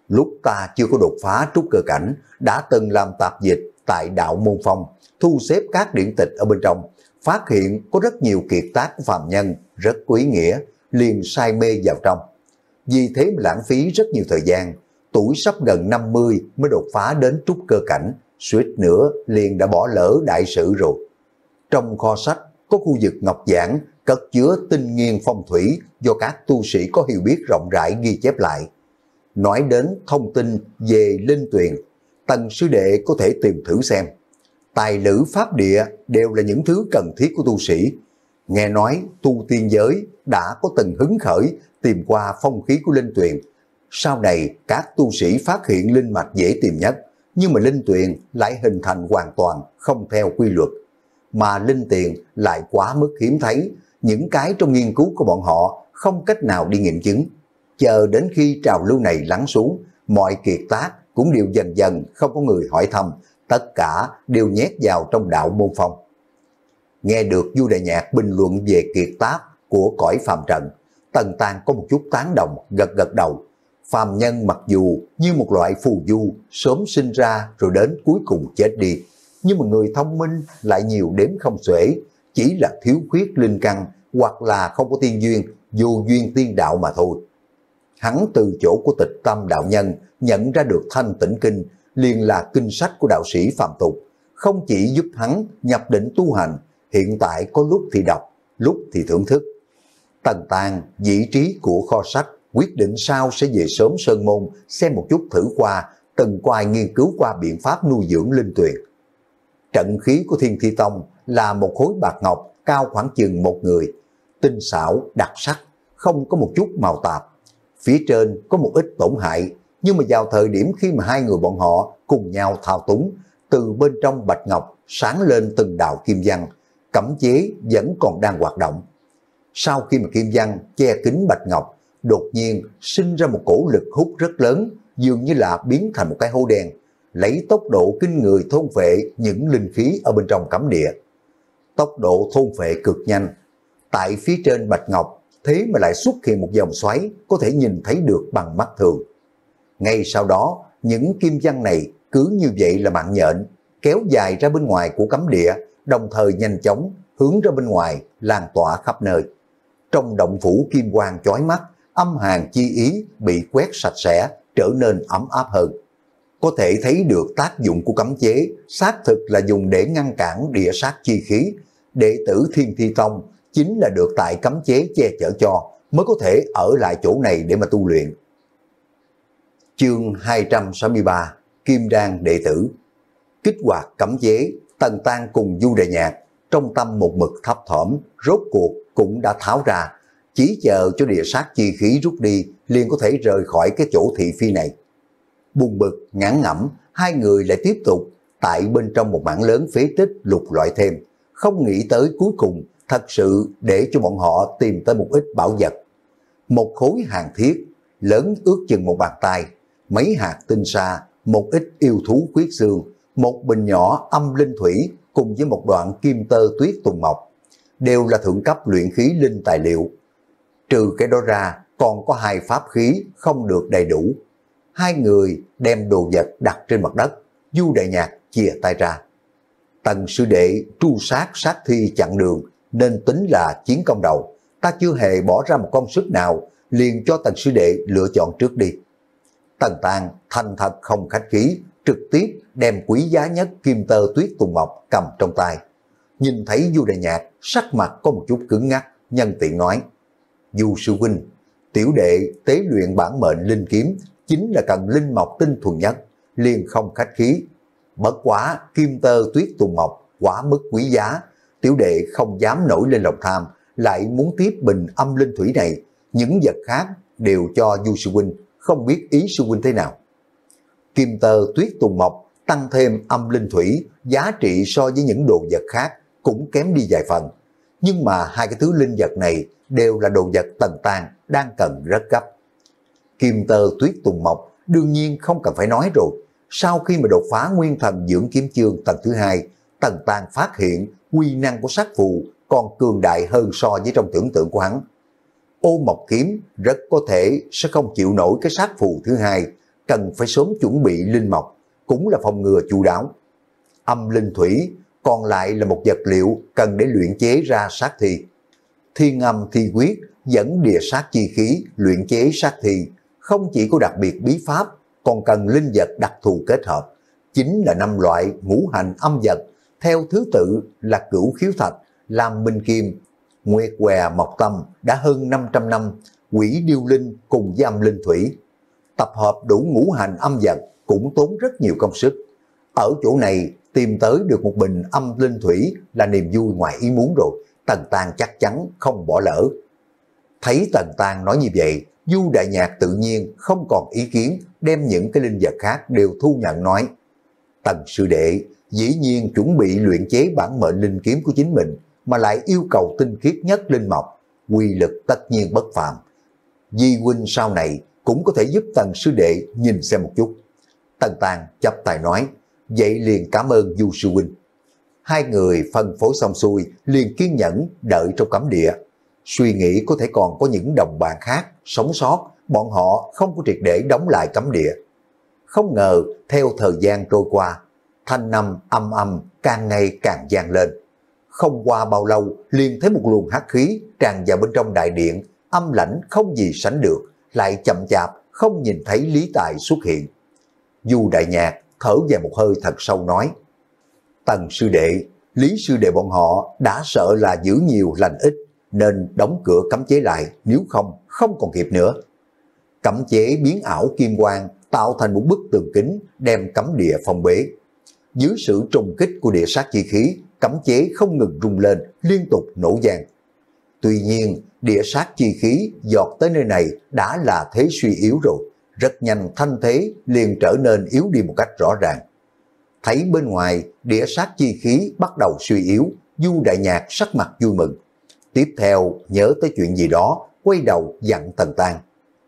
Speaker 1: Lúc ta chưa có đột phá trúc cơ cảnh, đã từng làm tạp dịch tại đạo Môn Phong, thu xếp các điển tịch ở bên trong, phát hiện có rất nhiều kiệt tác của phàm nhân, rất có ý nghĩa, liền say mê vào trong. Vì thế mà lãng phí rất nhiều thời gian, tuổi sắp gần năm mươi mới đột phá đến trúc cơ cảnh, suýt nữa liền đã bỏ lỡ đại sự rồi. Trong kho sách có khu vực ngọc giảng, cất chứa tinh nghiên phong thủy do các tu sĩ có hiểu biết rộng rãi ghi chép lại. Nói đến thông tin về linh tuyền, Tần sư đệ có thể tìm thử xem. Tài lữ pháp địa đều là những thứ cần thiết của tu sĩ. Nghe nói tu tiên giới đã có từng hứng khởi tìm qua phong khí của linh tuyền. Sau này các tu sĩ phát hiện linh mạch dễ tìm nhất, nhưng mà linh tuyền lại hình thành hoàn toàn không theo quy luật. Mà linh tiền lại quá mức hiếm thấy, những cái trong nghiên cứu của bọn họ không cách nào đi nghiệm chứng. Chờ đến khi trào lưu này lắng xuống, mọi kiệt tác cũng đều dần dần không có người hỏi thăm, tất cả đều nhét vào trong đạo Môn Phong. Nghe được Du Đại Nhạc bình luận về kiệt tác của cõi phàm trần, Tần Tàng có một chút tán đồng, gật gật đầu. Phàm nhân mặc dù như một loại phù du, sớm sinh ra rồi đến cuối cùng chết đi, nhưng mà người thông minh lại nhiều đếm không xuể, chỉ là thiếu khuyết linh căn hoặc là không có tiên duyên, vô duyên tiên đạo mà thôi. Hắn từ chỗ của Tịch Tâm đạo nhân nhận ra được Thanh Tĩnh Kinh liền là kinh sách của đạo sĩ phàm tục, không chỉ giúp hắn nhập định tu hành, hiện tại có lúc thì đọc, lúc thì thưởng thức. Tần Tàng vị trí của kho sách, quyết định sau sẽ về sớm Sơn Môn xem một chút thử qua, từng qua nghiên cứu qua biện pháp nuôi dưỡng linh tuyền. Trận khí của Thiên Thi Tông là một khối bạc ngọc cao khoảng chừng một người, tinh xảo, đặc sắc, không có một chút màu tạp. Phía trên có một ít tổn hại, nhưng mà vào thời điểm khi mà hai người bọn họ cùng nhau thao túng, từ bên trong bạch ngọc sáng lên từng đạo kim văn, cấm chế vẫn còn đang hoạt động. Sau khi mà kim văn che kín bạch ngọc, đột nhiên sinh ra một cổ lực hút rất lớn, dường như là biến thành một cái hố đen, lấy tốc độ kinh người thôn phệ những linh khí ở bên trong cấm địa. Tốc độ thôn phệ cực nhanh, tại phía trên bạch ngọc thế mà lại xuất hiện một dòng xoáy có thể nhìn thấy được bằng mắt thường. Ngay sau đó, những kim văn này cứ như vậy là mạng nhện, kéo dài ra bên ngoài của cấm địa, đồng thời nhanh chóng hướng ra bên ngoài, lan tỏa khắp nơi. Trong động phủ kim quang chói mắt, âm hàn chi ý bị quét sạch sẽ, trở nên ấm áp hơn. Có thể thấy được tác dụng của cấm chế, xác thực là dùng để ngăn cản địa sát chi khí. Đệ tử Thiên Thi Tông chính là được tại cấm chế che chở cho, mới có thể ở lại chỗ này để mà tu luyện. Chương hai trăm sáu mươi ba, Kim Đan đệ tử. Kích hoạt cấm chế, Tần Tàng cùng Du Đại Nhạc trong tâm một mực thấp thỏm, rốt cuộc cũng đã tháo ra, chỉ chờ cho địa sát chi khí rút đi liền có thể rời khỏi cái chỗ thị phi này. Buồn bực, ngán ngẩm, hai người lại tiếp tục tại bên trong một mảng lớn phế tích lục loại thêm, không nghĩ tới cuối cùng thật sự để cho bọn họ tìm tới một ít bảo vật. Một khối hàng thiết lớn ước chừng một bàn tay, mấy hạt tinh sa, một ít yêu thú huyết xương, một bình nhỏ âm linh thủy cùng với một đoạn kim tơ tuyết tùng mộc, đều là thượng cấp luyện khí linh tài liệu. Trừ cái đó ra còn có hai pháp khí không được đầy đủ. Hai người đem đồ vật đặt trên mặt đất, Du Đại Nhạc chìa tay ra. Tần sư đệ tru sát sát thi chặn đường, nên tính là chiến công đầu, ta chưa hề bỏ ra một công sức nào, liền cho Tần sư đệ lựa chọn trước đi. Tần Tàng thành thật không khách khí, trực tiếp đem quý giá nhất kim tơ tuyết tùng mộc cầm trong tay. Nhìn thấy Du Đại Nhạc sắc mặt có một chút cứng ngắc, nhân tiện nói: Du sư huynh, tiểu đệ tế luyện bản mệnh linh kiếm chính là cần linh mộc tinh thuần nhất, liền không khách khí. Bất quá kim tơ tuyết tùng mộc quá mức quý giá, tiểu đệ không dám nổi lên lòng tham, lại muốn tiếp bình âm linh thủy này, những vật khác đều cho Du sư huynh, không biết ý sư huynh thế nào. Kim tơ tuyết tùng mộc tăng thêm âm linh thủy, giá trị so với những đồ vật khác cũng kém đi vài phần, nhưng mà hai cái thứ linh vật này đều là đồ vật Tần Tàng đang cần rất gấp. Kim tơ tuyết tùng mộc đương nhiên không cần phải nói rồi. Sau khi mà đột phá nguyên thần dưỡng kiếm chương tầng thứ hai, Tần Tàng phát hiện quy năng của sát phù còn cường đại hơn so với trong tưởng tượng của hắn. Ô mộc kiếm rất có thể sẽ không chịu nổi cái sát phù thứ hai, cần phải sớm chuẩn bị linh mộc, cũng là phòng ngừa chu đáo. Âm linh thủy còn lại là một vật liệu cần để luyện chế ra sát thi. Thiên âm thi quyết dẫn địa sát chi khí luyện chế sát thi, không chỉ có đặc biệt bí pháp, còn cần linh vật đặc thù kết hợp, chính là năm loại ngũ hành âm vật, theo thứ tự là cửu khiếu thạch, lam minh kim, nguyệt què mộc tâm đã hơn năm trăm năm, quỷ điêu linh cùng với âm linh thủy. Tập hợp đủ ngũ hành âm vật cũng tốn rất nhiều công sức. Ở chỗ này tìm tới được một bình âm linh thủy là niềm vui ngoài ý muốn rồi, Tần Tang chắc chắn không bỏ lỡ. Thấy Tần Tang nói như vậy, Du Đại Nhạc tự nhiên không còn ý kiến, đem những cái linh vật khác đều thu nhận nói: Tần sư đệ dĩ nhiên chuẩn bị luyện chế bản mệnh linh kiếm của chính mình, mà lại yêu cầu tinh khiết nhất linh mộc, quy lực tất nhiên bất phàm. Di huynh sau này cũng có thể giúp Tần sư đệ nhìn xem một chút. Tần Tang chắp tay nói: vậy liền cảm ơn Du sư huynh. Hai người phân phối xong xuôi, liền kiên nhẫn đợi trong cấm địa. Suy nghĩ có thể còn có những đồng bạn khác sống sót, bọn họ không có triệt để đóng lại cấm địa. Không ngờ theo thời gian trôi qua, thanh năm âm âm càng ngày càng vang lên. Không qua bao lâu, liền thấy một luồng hắc khí tràn vào bên trong đại điện, âm lãnh không gì sánh được, lại chậm chạp không nhìn thấy Lý Tài xuất hiện. Du Đại Nhạc thở dài một hơi thật sâu nói: Tần sư đệ, Lý sư đệ bọn họ đã sợ là giữ nhiều lành ít, nên đóng cửa cấm chế lại, nếu không, không còn kịp nữa. Cấm chế biến ảo kim quang tạo thành một bức tường kính đem cấm địa phong bế. Dưới sự trùng kích của địa sát chi khí, cấm chế không ngừng rung lên, liên tục nổ vang. Tuy nhiên, địa sát chi khí dọt tới nơi này đã là thế suy yếu rồi, rất nhanh thanh thế liền trở nên yếu đi một cách rõ ràng. Thấy bên ngoài địa sát chi khí bắt đầu suy yếu, Du Đại Nhạc sắc mặt vui mừng. Tiếp theo nhớ tới chuyện gì đó, quay đầu dặn Tần Tang: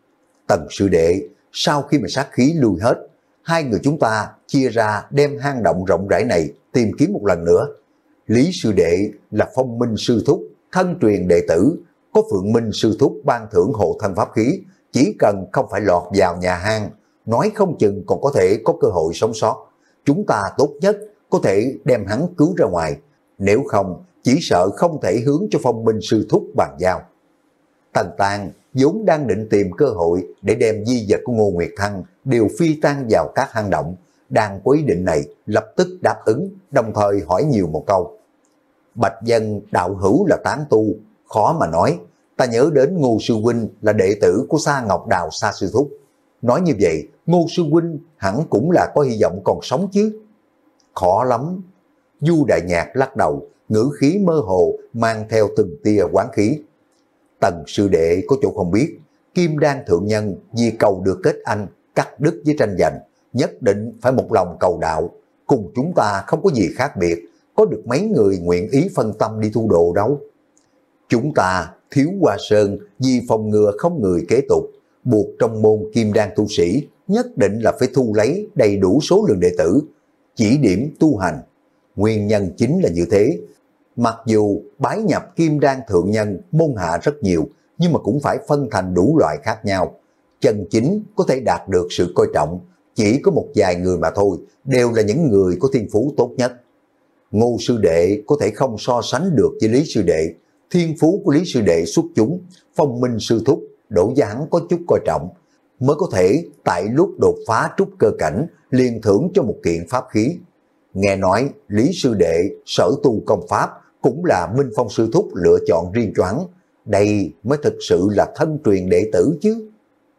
Speaker 1: Tần sư đệ, sau khi mà sát khí lui hết, hai người chúng ta chia ra đem hang động rộng rãi này tìm kiếm một lần nữa. Lý sư đệ là Phong Minh sư thúc, thân truyền đệ tử, có Phượng Minh sư thúc ban thưởng hộ thân pháp khí, chỉ cần không phải lọt vào nhà hang, nói không chừng còn có thể có cơ hội sống sót. Chúng ta tốt nhất có thể đem hắn cứu ra ngoài, nếu không chỉ sợ không thể hướng cho Phong Minh sư thúc bàn giao. Tần Tang vốn đang định tìm cơ hội để đem di vật của Ngô Nguyệt Thăng đều phi tan vào các hang động, đang có ý định này lập tức đáp ứng, đồng thời hỏi nhiều một câu: Bạch Dân đạo hữu là tán tu, khó mà nói, ta nhớ đến Ngô sư huynh là đệ tử của Sa Ngọc Đào Sa sư thúc. Nói như vậy, Ngô sư huynh hẳn cũng là có hy vọng còn sống chứ? Khó lắm. Du Đại Nhạc lắc đầu, ngữ khí mơ hồ mang theo từng tia oán khí. Tần sư đệ có chỗ không biết, Kim Đan thượng nhân vì cầu được kết anh, cắt đứt với tranh giành, nhất định phải một lòng cầu đạo, cùng chúng ta không có gì khác biệt, có được mấy người nguyện ý phân tâm đi thu đồ đâu. Chúng ta thiếu Hoa Sơn vì phòng ngừa không người kế tục, buộc trong môn Kim Đan tu sĩ nhất định là phải thu lấy đầy đủ số lượng đệ tử, chỉ điểm tu hành. Nguyên nhân chính là như thế. Mặc dù bái nhập Kim Đan thượng nhân môn hạ rất nhiều, nhưng mà cũng phải phân thành đủ loại khác nhau. Chân chính có thể đạt được sự coi trọng chỉ có một vài người mà thôi, đều là những người có thiên phú tốt nhất. Ngô sư đệ có thể không so sánh được với Lý sư đệ, thiên phú của Lý sư đệ xuất chúng, Phong Minh sư thúc đổ giá hắn có chút coi trọng, mới có thể tại lúc đột phá trúc cơ cảnh liền thưởng cho một kiện pháp khí. Nghe nói Lý sư đệ sở tu công pháp cũng là Minh Phong sư thúc lựa chọn riêng cho hắn, đây mới thực sự là thân truyền đệ tử chứ.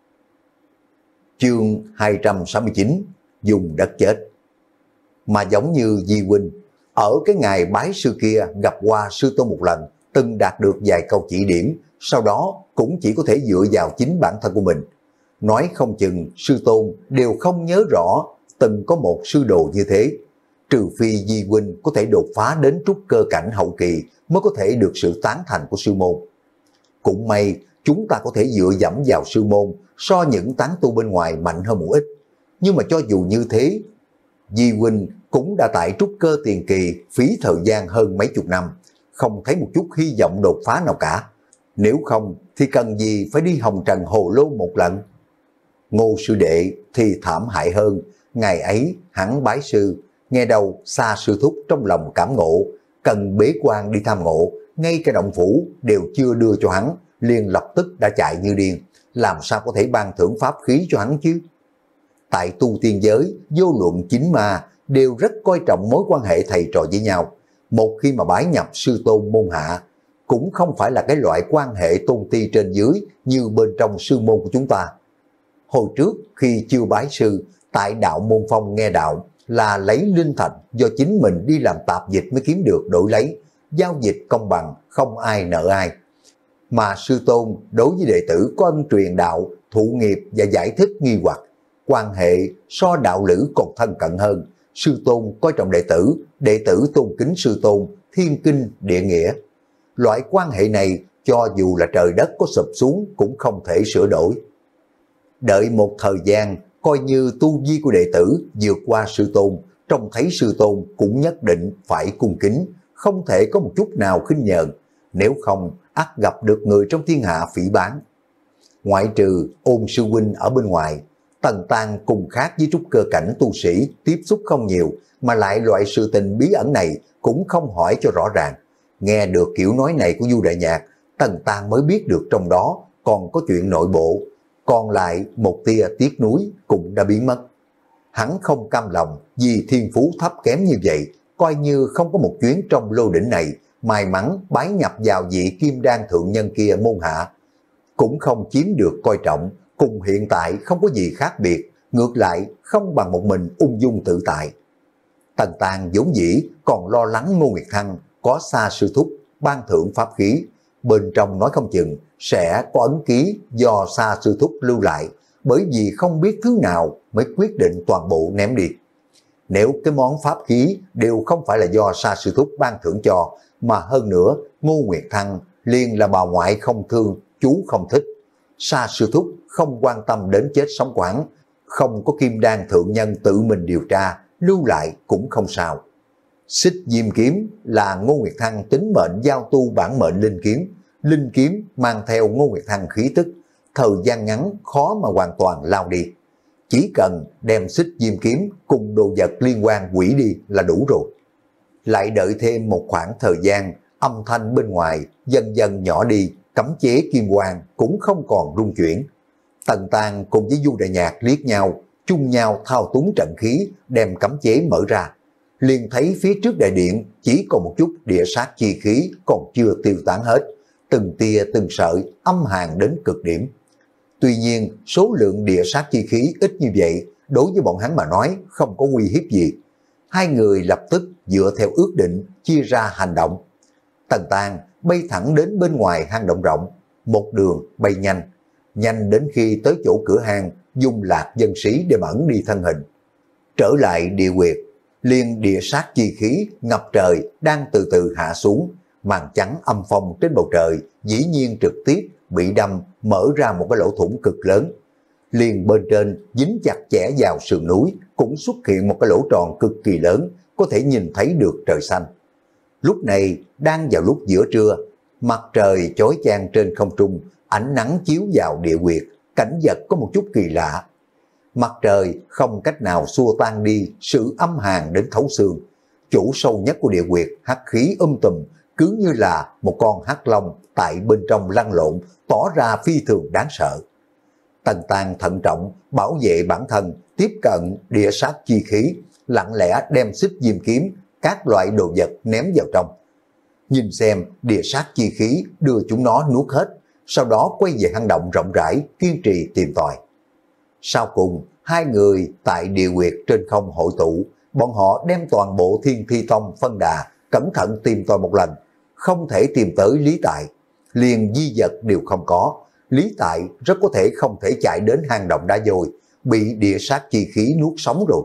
Speaker 1: Chương hai trăm sáu mươi chín, dùng đất chết. Mà giống như Di huynh, ở cái ngày bái sư kia gặp qua sư tôn một lần, từng đạt được vài câu chỉ điểm, sau đó cũng chỉ có thể dựa vào chính bản thân của mình. Nói không chừng sư tôn đều không nhớ rõ từng có một sư đồ như thế. Trừ phi Di huynh có thể đột phá đến trúc cơ cảnh hậu kỳ mới có thể được sự tán thành của sư môn. Cũng may chúng ta có thể dựa dẫm vào sư môn so những tán tu bên ngoài mạnh hơn một ít. Nhưng mà cho dù như thế, Di huynh cũng đã tại trúc cơ tiền kỳ phí thời gian hơn mấy chục năm, không thấy một chút hy vọng đột phá nào cả. Nếu không thì cần gì phải đi hồng trần hồ lô một lần. Ngô sư đệ thì thảm hại hơn, ngày ấy hắn bái sư, nghe đầu Sa sư thúc trong lòng cảm ngộ, cần bế quan đi tham ngộ, ngay cả động phủ đều chưa đưa cho hắn, liền lập tức đã chạy như điên, làm sao có thể ban thưởng pháp khí cho hắn chứ? Tại tu tiên giới, vô luận chính ma đều rất coi trọng mối quan hệ thầy trò với nhau. Một khi mà bái nhập sư tôn môn hạ, cũng không phải là cái loại quan hệ tôn ti trên dưới như bên trong sư môn của chúng ta. Hồi trước khi chưa bái sư, tại đạo môn phong nghe đạo là lấy linh thạch do chính mình đi làm tạp dịch mới kiếm được đổi lấy, giao dịch công bằng, không ai nợ ai. Mà sư tôn đối với đệ tử có ân truyền đạo, thụ nghiệp và giải thích nghi hoặc, quan hệ so đạo lữ còn thân cận hơn. Sư tôn coi trọng đệ tử, đệ tử tôn kính sư tôn, thiên kinh địa nghĩa. Loại quan hệ này cho dù là trời đất có sụp xuống cũng không thể sửa đổi. Đợi một thời gian, coi như tu vi của đệ tử vượt qua sư tôn, trông thấy sư tôn cũng nhất định phải cung kính, không thể có một chút nào khinh nhờn, nếu không ắt gặp được người trong thiên hạ phỉ báng. Ngoại trừ Ôn sư huynh ở bên ngoài, Tần Tang cùng khác với trúc cơ cảnh tu sĩ tiếp xúc không nhiều, mà lại loại sự tình bí ẩn này cũng không hỏi cho rõ ràng. Nghe được kiểu nói này của Du Đại Nhạc, Tần Tang mới biết được trong đó còn có chuyện nội bộ, còn lại một tia tiếc nuối cũng đã biến mất. Hắn không cam lòng vì thiên phú thấp kém như vậy, coi như không có một chuyến trong lô đỉnh này, may mắn bái nhập vào vị kim đan thượng nhân kia môn hạ, cũng không chiếm được coi trọng, cùng hiện tại không có gì khác biệt, ngược lại không bằng một mình ung dung tự tại. Tần Tang vốn dĩ còn lo lắng Ngô Nguyệt Thăng có Sa sư thúc ban thưởng pháp khí, bên trong nói không chừng sẽ có ấn ký do Sa sư thúc lưu lại, bởi vì không biết thứ nào mới quyết định toàn bộ ném đi. Nếu cái món pháp khí đều không phải là do Sa sư thúc ban thưởng cho, mà hơn nữa Ngô Nguyệt Thăng liền là bà ngoại không thương, chú không thích. Sa sư thúc không quan tâm đến chết sống của hắn, không có kim đan thượng nhân tự mình điều tra, lưu lại cũng không sao. Xích diêm kiếm là Ngô Nguyệt Thăng tính mệnh giao tu bản mệnh linh kiếm, linh kiếm mang theo Ngô Nguyệt Thăng khí tức, thời gian ngắn khó mà hoàn toàn lao đi. Chỉ cần đem xích diêm kiếm cùng đồ vật liên quan hủy đi là đủ rồi. Lại đợi thêm một khoảng thời gian, âm thanh bên ngoài dần dần nhỏ đi, cấm chế kim quang cũng không còn rung chuyển. Tần Tang cùng với Du Đại Nhạc liếc nhau, chung nhau thao túng trận khí, đem cấm chế mở ra. Liền thấy phía trước đại điện chỉ còn một chút địa sát chi khí còn chưa tiêu tán hết, từng tia từng sợi âm hàn đến cực điểm. Tuy nhiên số lượng địa sát chi khí ít như vậy, đối với bọn hắn mà nói không có uy hiếp gì. Hai người lập tức dựa theo ước định chia ra hành động. Tần Tang bay thẳng đến bên ngoài hang động rộng, một đường bay nhanh, nhanh đến khi tới chỗ cửa hang, dung lạc dân sĩ để ẩn đi thân hình. Trở lại địa huyệt, liền địa sát chi khí ngập trời đang từ từ hạ xuống, màn trắng âm phong trên bầu trời dĩ nhiên trực tiếp bị đâm mở ra một cái lỗ thủng cực lớn. Liền bên trên dính chặt chẽ vào sườn núi cũng xuất hiện một cái lỗ tròn cực kỳ lớn, có thể nhìn thấy được trời xanh. Lúc này đang vào lúc giữa trưa, mặt trời chói chang trên không trung, ánh nắng chiếu vào địa huyệt, cảnh vật có một chút kỳ lạ. Mặt trời không cách nào xua tan đi sự âm hàn đến thấu xương. Chỗ sâu nhất của địa huyệt hắc khí um tùm, cứ như là một con hắc long tại bên trong lăn lộn, tỏ ra phi thường đáng sợ. Tần Tang thận trọng bảo vệ bản thân, tiếp cận địa sát chi khí, lặng lẽ đem xích diêm kiếm, các loại đồ vật ném vào trong. Nhìn xem địa sát chi khí đưa chúng nó nuốt hết, sau đó quay về hang động rộng rãi, kiên trì tìm tòi. Sau cùng, hai người tại địa huyệt trên không hội tụ, bọn họ đem toàn bộ Thiên Thi Tông phân đà, cẩn thận tìm tòi một lần, không thể tìm tới Lý Tại, liền di vật đều không có. Lý Tại rất có thể không thể chạy đến hang động đá vôi, bị địa sát chi khí nuốt sống rồi.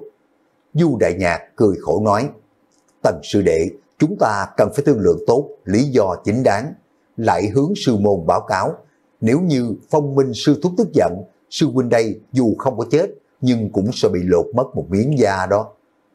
Speaker 1: Du Đại Nhạc cười khổ nói, Tần sư đệ, chúng ta cần phải thương lượng tốt lý do chính đáng, lại hướng sư môn báo cáo. Nếu như Phong Minh sư thúc tức giận, sư huynh đây dù không có chết, nhưng cũng sẽ bị lột mất một miếng da đó.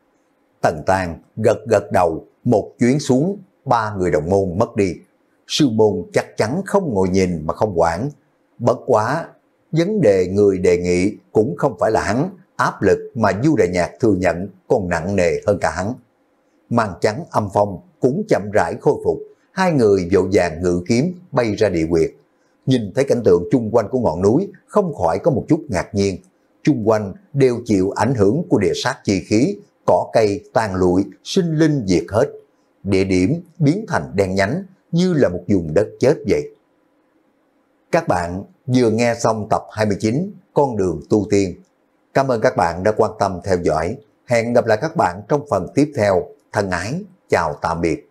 Speaker 1: Tần Tang gật gật đầu, một chuyến xuống, ba người đồng môn mất đi. Sư môn chắc chắn không ngồi nhìn mà không quản. Bất quá, Vấn đề người đề nghị cũng không phải là hắn, áp lực mà Du Đại Nhạc thừa nhận còn nặng nề hơn cả hắn. Màn trắng âm phong cũng chậm rãi khôi phục, hai người vội vàng ngự kiếm bay ra địa huyệt. Nhìn thấy cảnh tượng chung quanh của ngọn núi, không khỏi có một chút ngạc nhiên. Chung quanh đều chịu ảnh hưởng của địa sát chi khí, cỏ cây tan lụi, sinh linh diệt hết. Địa điểm biến thành đen nhánh, như là một vùng đất chết vậy. Các bạn vừa nghe xong tập hai mươi chín Con đường tu tiên. Cảm ơn các bạn đã quan tâm theo dõi. Hẹn gặp lại các bạn trong phần tiếp theo. Thân ái, chào tạm biệt.